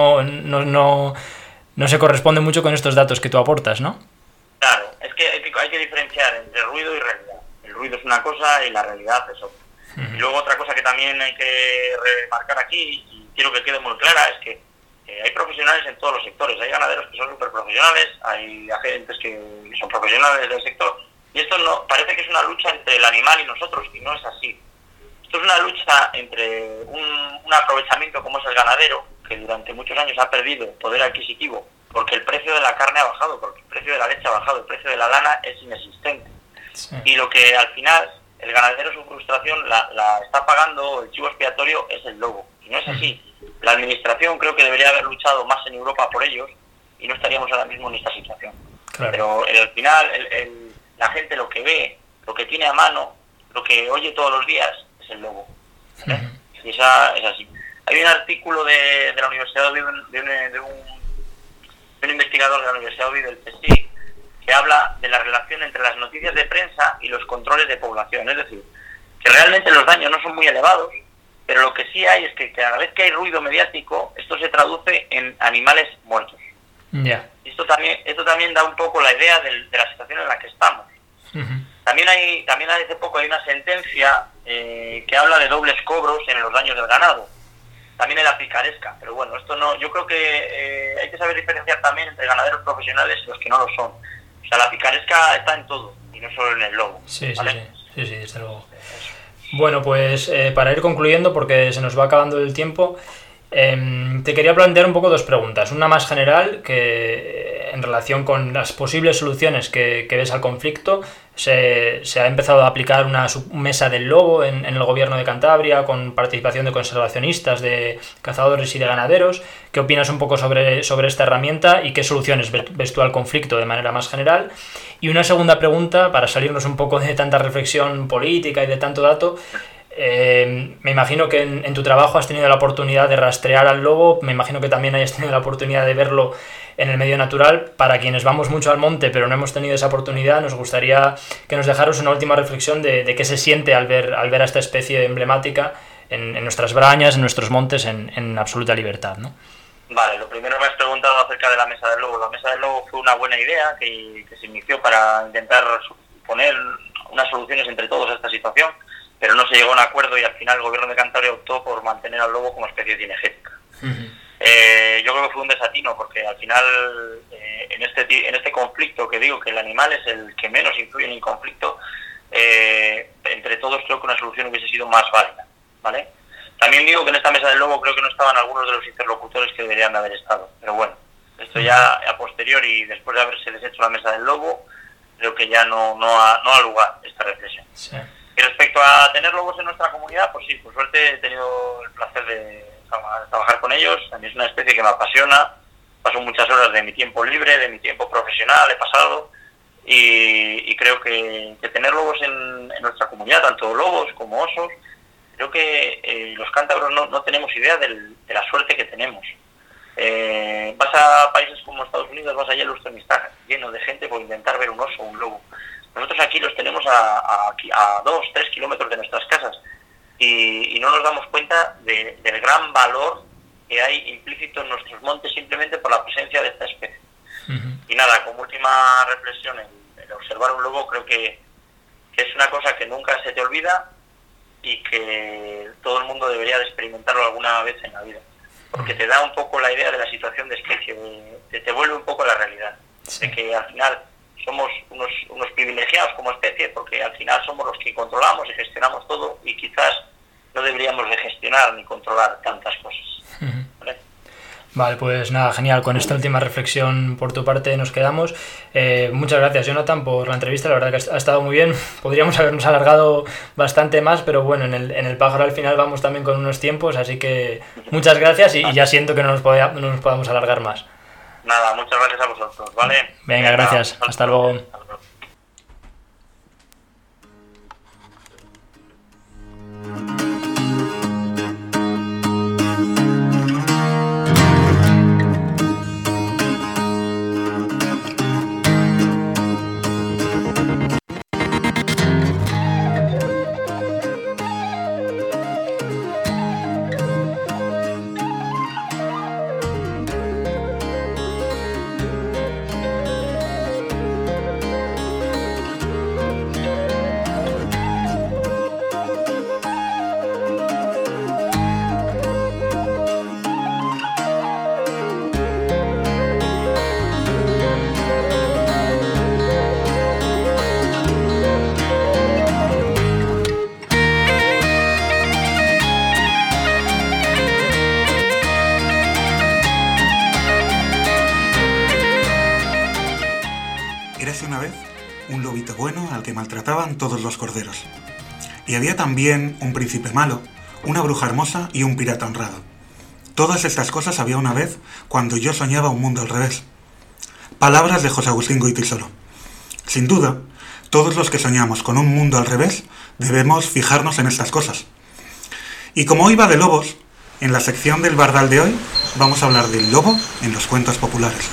no se corresponde mucho con estos datos que tú aportas, ¿no? Claro, es que hay que diferenciar entre ruido y realidad. El ruido es una cosa y la realidad es otra. Y luego otra cosa que también hay que remarcar aquí, y quiero que quede muy clara, es que hay profesionales en todos los sectores. Hay ganaderos que son súper profesionales, hay agentes que son profesionales del sector, y esto no parece que es una lucha entre el animal y nosotros, y no es así. Esto es una lucha entre un aprovechamiento como es el ganadero, que durante muchos años ha perdido poder adquisitivo, porque el precio de la carne ha bajado, porque el precio de la leche ha bajado, el precio de la lana es inexistente. Sí. Y lo que al final el ganadero, su frustración, la está pagando, el chivo expiatorio es el lobo, y no es así. La administración creo que debería haber luchado más en Europa por ellos y no estaríamos ahora mismo en esta situación. Claro. Pero al final la gente lo que ve, lo que tiene a mano, lo que oye todos los días es el lobo. ¿Vale? Y esa es así. Hay un artículo de la Universidad de un investigador de la Universidad de Oviedo, del CSIC, que habla de la relación entre las noticias de prensa y los controles de población. Es decir, que realmente los daños no son muy elevados, pero lo que sí hay es que cada vez que hay ruido mediático, esto se traduce en animales muertos. Ya. Esto también da un poco la idea de la situación en la que estamos. También hace poco hay una sentencia que habla de dobles cobros en los daños del ganado. También en la picaresca, pero bueno, esto no. Yo creo que hay que saber diferenciar también entre ganaderos profesionales y los que no lo son. O sea, la picaresca está en todo y no solo en el lobo. Sí, ¿vale? sí, desde luego. Bueno, pues para ir concluyendo, porque se nos va acabando el tiempo, te quería plantear un poco dos preguntas. Una más general, que en relación con las posibles soluciones que ves al conflicto. Se ha empezado a aplicar una mesa del lobo en el gobierno de Cantabria, con participación de conservacionistas, de cazadores y de ganaderos. ¿Qué opinas un poco sobre esta herramienta y qué soluciones ves tú al conflicto de manera más general? Y una segunda pregunta, para salirnos un poco de tanta reflexión política y de tanto dato. Me imagino que en tu trabajo has tenido la oportunidad de rastrear al lobo, me imagino que también hayas tenido la oportunidad de verlo en el medio natural. Para quienes vamos mucho al monte pero no hemos tenido esa oportunidad, nos gustaría que nos dejaros una última reflexión de qué se siente al ver a esta especie emblemática en nuestras brañas, en nuestros montes, en absoluta libertad, ¿no? Vale, lo primero me has preguntado acerca de la Mesa del Lobo. La Mesa del Lobo fue una buena idea que se inició para intentar poner unas soluciones entre todos a esta situación, pero no se llegó a un acuerdo y al final el gobierno de Cantabria optó por mantener al lobo como especie cinegética. Yo creo que fue un desatino, porque al final en este conflicto, que digo que el animal es el que menos influye en el conflicto, entre todos creo que una solución hubiese sido más válida, ¿vale? También digo que en esta Mesa del Lobo creo que no estaban algunos de los interlocutores que deberían de haber estado, pero bueno, esto ya a posteriori, después de haberse deshecho la Mesa del Lobo, creo que ya no ha lugar esta reflexión. Sí. Y respecto a tener lobos en nuestra comunidad, pues sí, por suerte he tenido el placer de trabajar con ellos. A mí es una especie que me apasiona, paso muchas horas de mi tiempo libre, de mi tiempo profesional, he pasado, y creo que tener lobos en nuestra comunidad, tanto lobos como osos, creo que los cántabros no tenemos idea de la suerte que tenemos. Vas a países como Estados Unidos, vas a Yellowstone y está lleno de gente por intentar ver un oso o un lobo. Nosotros aquí los tenemos a 2-3 kilómetros de nuestras casas y no nos damos cuenta del gran valor que hay implícito en nuestros montes simplemente por la presencia de esta especie. Y nada, como última reflexión, el observar un lobo creo que es una cosa que nunca se te olvida y que todo el mundo debería de experimentarlo alguna vez en la vida, porque te da un poco la idea de la situación de especie, te vuelve un poco a la realidad, de que al final somos unos privilegiados como especie, porque al final somos los que controlamos y gestionamos todo, y quizás no deberíamos de gestionar ni controlar tantas cosas. ¿Vale? Vale, pues nada, genial. Con esta última reflexión por tu parte nos quedamos. Muchas gracias, Jonathan, por la entrevista. La verdad que ha estado muy bien. Podríamos habernos alargado bastante más, pero bueno, en el pájaro al final vamos también con unos tiempos, así que muchas gracias y ya siento que no nos podamos alargar más. Nada, muchas gracias a vosotros, ¿vale? Venga, gracias. Hasta luego. Érase una vez un lobito bueno al que maltrataban todos los corderos. Y había también un príncipe malo, una bruja hermosa y un pirata honrado. Todas estas cosas había una vez cuando yo soñaba un mundo al revés. Palabras de José Agustín Goytisolo. Sin duda, todos los que soñamos con un mundo al revés debemos fijarnos en estas cosas. Y como hoy va de lobos, en la sección del Bardal de hoy vamos a hablar del lobo en los cuentos populares.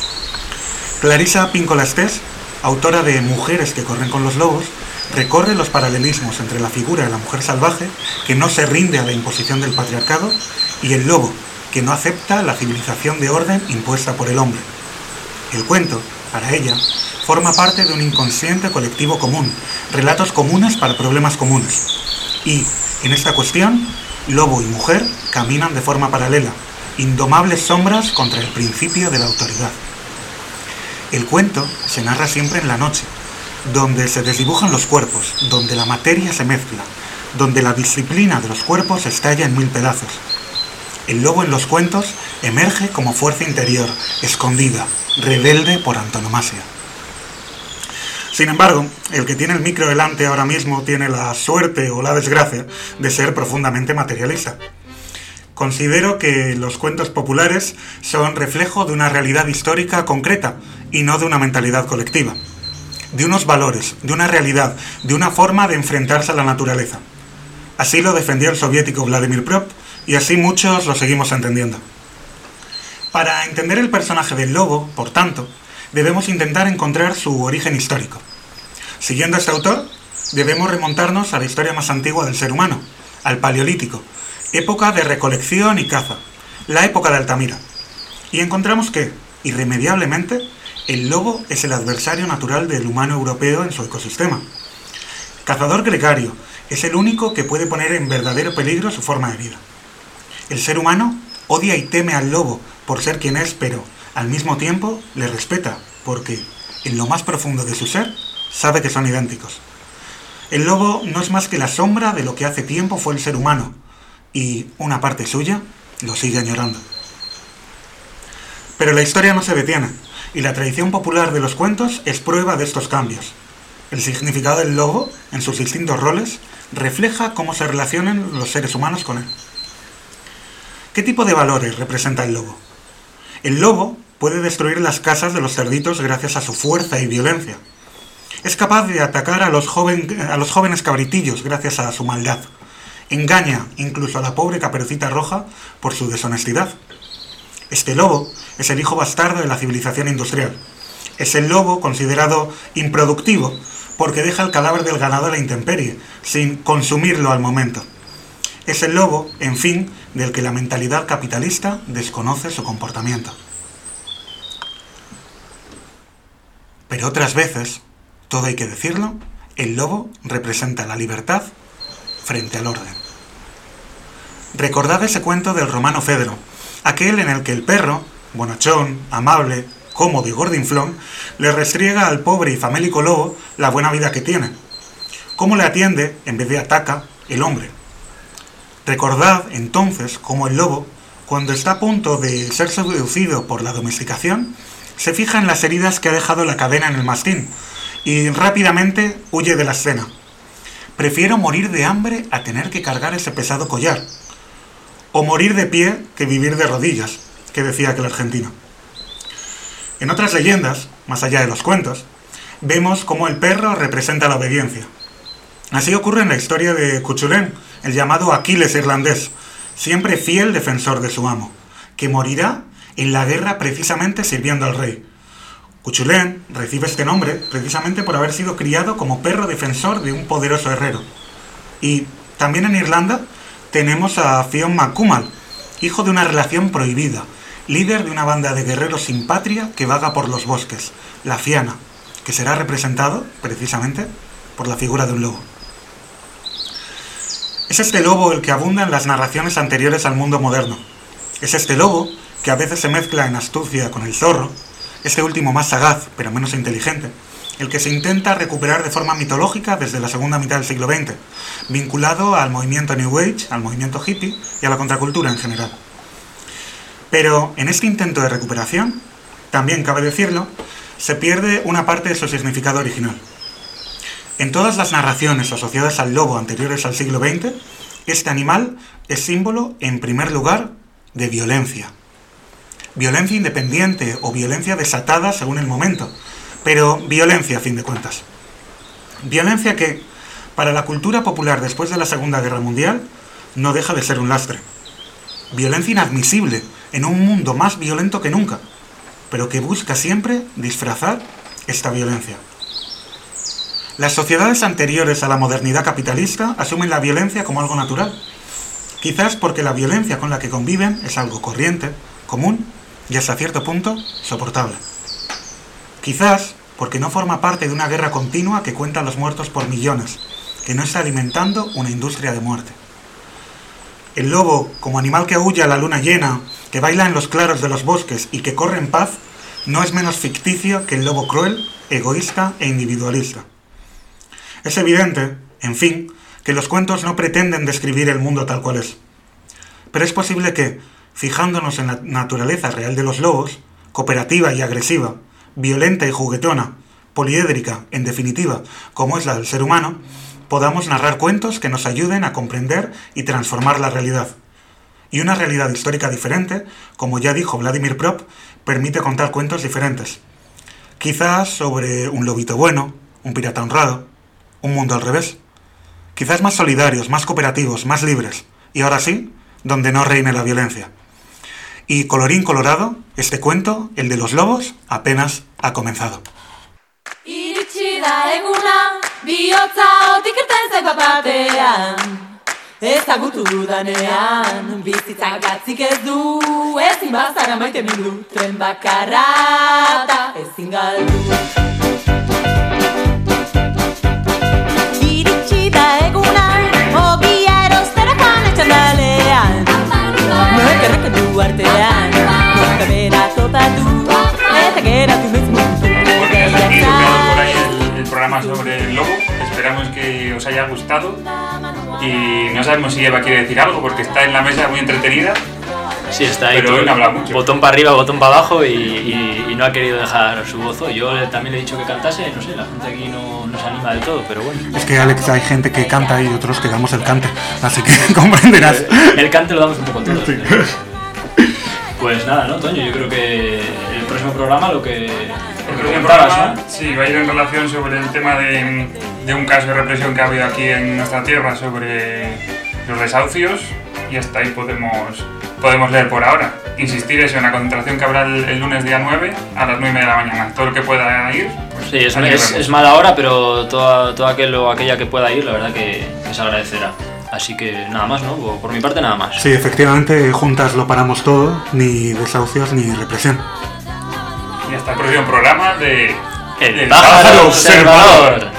Clarisa Píncola Estés, autora de Mujeres que corren con los lobos, recorre los paralelismos entre la figura de la mujer salvaje, que no se rinde a la imposición del patriarcado, y el lobo, que no acepta la civilización de orden impuesta por el hombre. El cuento, para ella, forma parte de un inconsciente colectivo común, relatos comunes para problemas comunes. Y, en esta cuestión, lobo y mujer caminan de forma paralela, indomables sombras contra el principio de la autoridad. El cuento se narra siempre en la noche, donde se desdibujan los cuerpos, donde la materia se mezcla, donde la disciplina de los cuerpos estalla en mil pedazos. El lobo en los cuentos emerge como fuerza interior, escondida, rebelde por antonomasia. Sin embargo, el que tiene el micro delante ahora mismo tiene la suerte o la desgracia de ser profundamente materialista. Considero que los cuentos populares son reflejo de una realidad histórica concreta y no de una mentalidad colectiva, de unos valores, de una realidad, de una forma de enfrentarse a la naturaleza. Así lo defendió el soviético Vladimir Prop y así muchos lo seguimos entendiendo. Para entender el personaje del lobo, por tanto, debemos intentar encontrar su origen histórico. Siguiendo a este autor, debemos remontarnos a la historia más antigua del ser humano, al Paleolítico, época de recolección y caza, la época de Altamira. Y encontramos que, irremediablemente, el lobo es el adversario natural del humano europeo en su ecosistema. Cazador gregario, es el único que puede poner en verdadero peligro su forma de vida. El ser humano odia y teme al lobo por ser quien es, pero al mismo tiempo le respeta, porque en lo más profundo de su ser sabe que son idénticos. El lobo no es más que la sombra de lo que hace tiempo fue el ser humano, y una parte suya lo sigue añorando. Pero la historia no se detiene, y la tradición popular de los cuentos es prueba de estos cambios. El significado del lobo, en sus distintos roles, refleja cómo se relacionan los seres humanos con él. ¿Qué tipo de valores representa el lobo? El lobo puede destruir las casas de los cerditos gracias a su fuerza y violencia. Es capaz de atacar a los jóvenes cabritillos gracias a su maldad. Engaña incluso a la pobre Caperucita Roja por su deshonestidad. Este lobo es el hijo bastardo de la civilización industrial. Es el lobo considerado improductivo porque deja el cadáver del ganado a la intemperie, sin consumirlo al momento. Es el lobo, en fin, del que la mentalidad capitalista desconoce su comportamiento. Pero otras veces, todo hay que decirlo, el lobo representa la libertad frente al orden. Recordad ese cuento del romano Fedro, aquel en el que el perro, bonachón, amable, cómodo y gordinflón, le restriega al pobre y famélico lobo la buena vida que tiene. Cómo le atiende, en vez de ataca, el hombre. Recordad, entonces, cómo el lobo, cuando está a punto de ser seducido por la domesticación, se fija en las heridas que ha dejado la cadena en el mastín y rápidamente huye de la escena. Prefiero morir de hambre a tener que cargar ese pesado collar. O morir de pie que vivir de rodillas, que decía aquel argentino. En otras leyendas, más allá de los cuentos, vemos cómo el perro representa la obediencia. Así ocurre en la historia de Cuchulain, el llamado Aquiles irlandés, siempre fiel defensor de su amo, que morirá en la guerra precisamente sirviendo al rey. Cuchulain recibe este nombre precisamente por haber sido criado como perro defensor de un poderoso herrero. Y también en Irlanda tenemos a Fionn McCumall, hijo de una relación prohibida, líder de una banda de guerreros sin patria que vaga por los bosques, la Fianna, que será representado precisamente por la figura de un lobo. Es este lobo el que abunda en las narraciones anteriores al mundo moderno. Es este lobo, que a veces se mezcla en astucia con el zorro, este último más sagaz pero menos inteligente, el que se intenta recuperar de forma mitológica desde la segunda mitad del siglo XX, vinculado al movimiento New Age, al movimiento hippie y a la contracultura en general. Pero en este intento de recuperación, también cabe decirlo, se pierde una parte de su significado original. En todas las narraciones asociadas al lobo anteriores al siglo XX, este animal es símbolo, en primer lugar, de violencia. violencia independiente o violencia desatada según el momento, pero violencia a fin de cuentas. Violencia que, para la cultura popular después de la Segunda Guerra Mundial, no deja de ser un lastre. Violencia inadmisible en un mundo más violento que nunca, pero que busca siempre disfrazar esta violencia. Las sociedades anteriores a la modernidad capitalista asumen la violencia como algo natural, quizás porque la violencia con la que conviven es algo corriente, común y hasta cierto punto soportable. Quizás porque no forma parte de una guerra continua que cuenta los muertos por millones, que no está alimentando una industria de muerte. El lobo, como animal que aúlla a la luna llena, que baila en los claros de los bosques y que corre en paz, no es menos ficticio que el lobo cruel, egoísta e individualista. Es evidente, en fin, que los cuentos no pretenden describir el mundo tal cual es. Pero es posible que, fijándonos en la naturaleza real de los lobos, cooperativa y agresiva, violenta y juguetona, poliédrica, en definitiva, como es la del ser humano, podamos narrar cuentos que nos ayuden a comprender y transformar la realidad. Y una realidad histórica diferente, como ya dijo Vladimir Prop, permite contar cuentos diferentes. Quizás sobre un lobito bueno, un pirata honrado, un mundo al revés. Quizás más solidarios, más cooperativos, más libres. Y ahora sí, donde no reine la violencia. Y colorín colorado, este cuento, el de los lobos, apenas ha comenzado. Iritsi da eguna, bihotza otik irten zait bat-batean. Ezagutu dudanean, bizitzak gatzik ez du, ezin bazara maite mindu, tren bakarra da ezin galdu. Iritsi da eguna, ogia erostera joan etxandalean. Noek erreketu artean, nunca bera topatu, eta geratu mezmutu. Aquí terminamos por ahí el programa sobre el lobo. Esperamos que os haya gustado. Y no sabemos si Eva quiere decir algo porque está en la mesa muy entretenida. Sí, está ahí. Pero él no habla mucho. Botón para arriba, botón para abajo y no ha querido dejar su gozo. Yo también le he dicho que cantase, no sé, la gente aquí no se anima del todo, pero bueno. Es que, Alex, hay gente que canta y otros que damos el cante, así que comprenderás. El cante lo damos un poco todos. Sí. Pues nada, ¿no, Toño? Yo creo que el próximo programa el próximo programa, sí, va a ir en relación sobre el tema de un caso de represión que ha habido aquí en nuestra tierra sobre los desahucios y hasta ahí podemos leer por ahora. Insistir eso en la concentración que habrá el lunes día 9 a las 9 de la mañana. Todo el que pueda ir. Pues sí, es mala hora, pero todo aquel o aquella que pueda ir, la verdad que se agradecerá. Así que nada más, ¿no? Por mi parte nada más. Sí, efectivamente, juntas lo paramos todo, ni desahucios ni represión. Y hasta el próximo programa de El Pájaro Observador.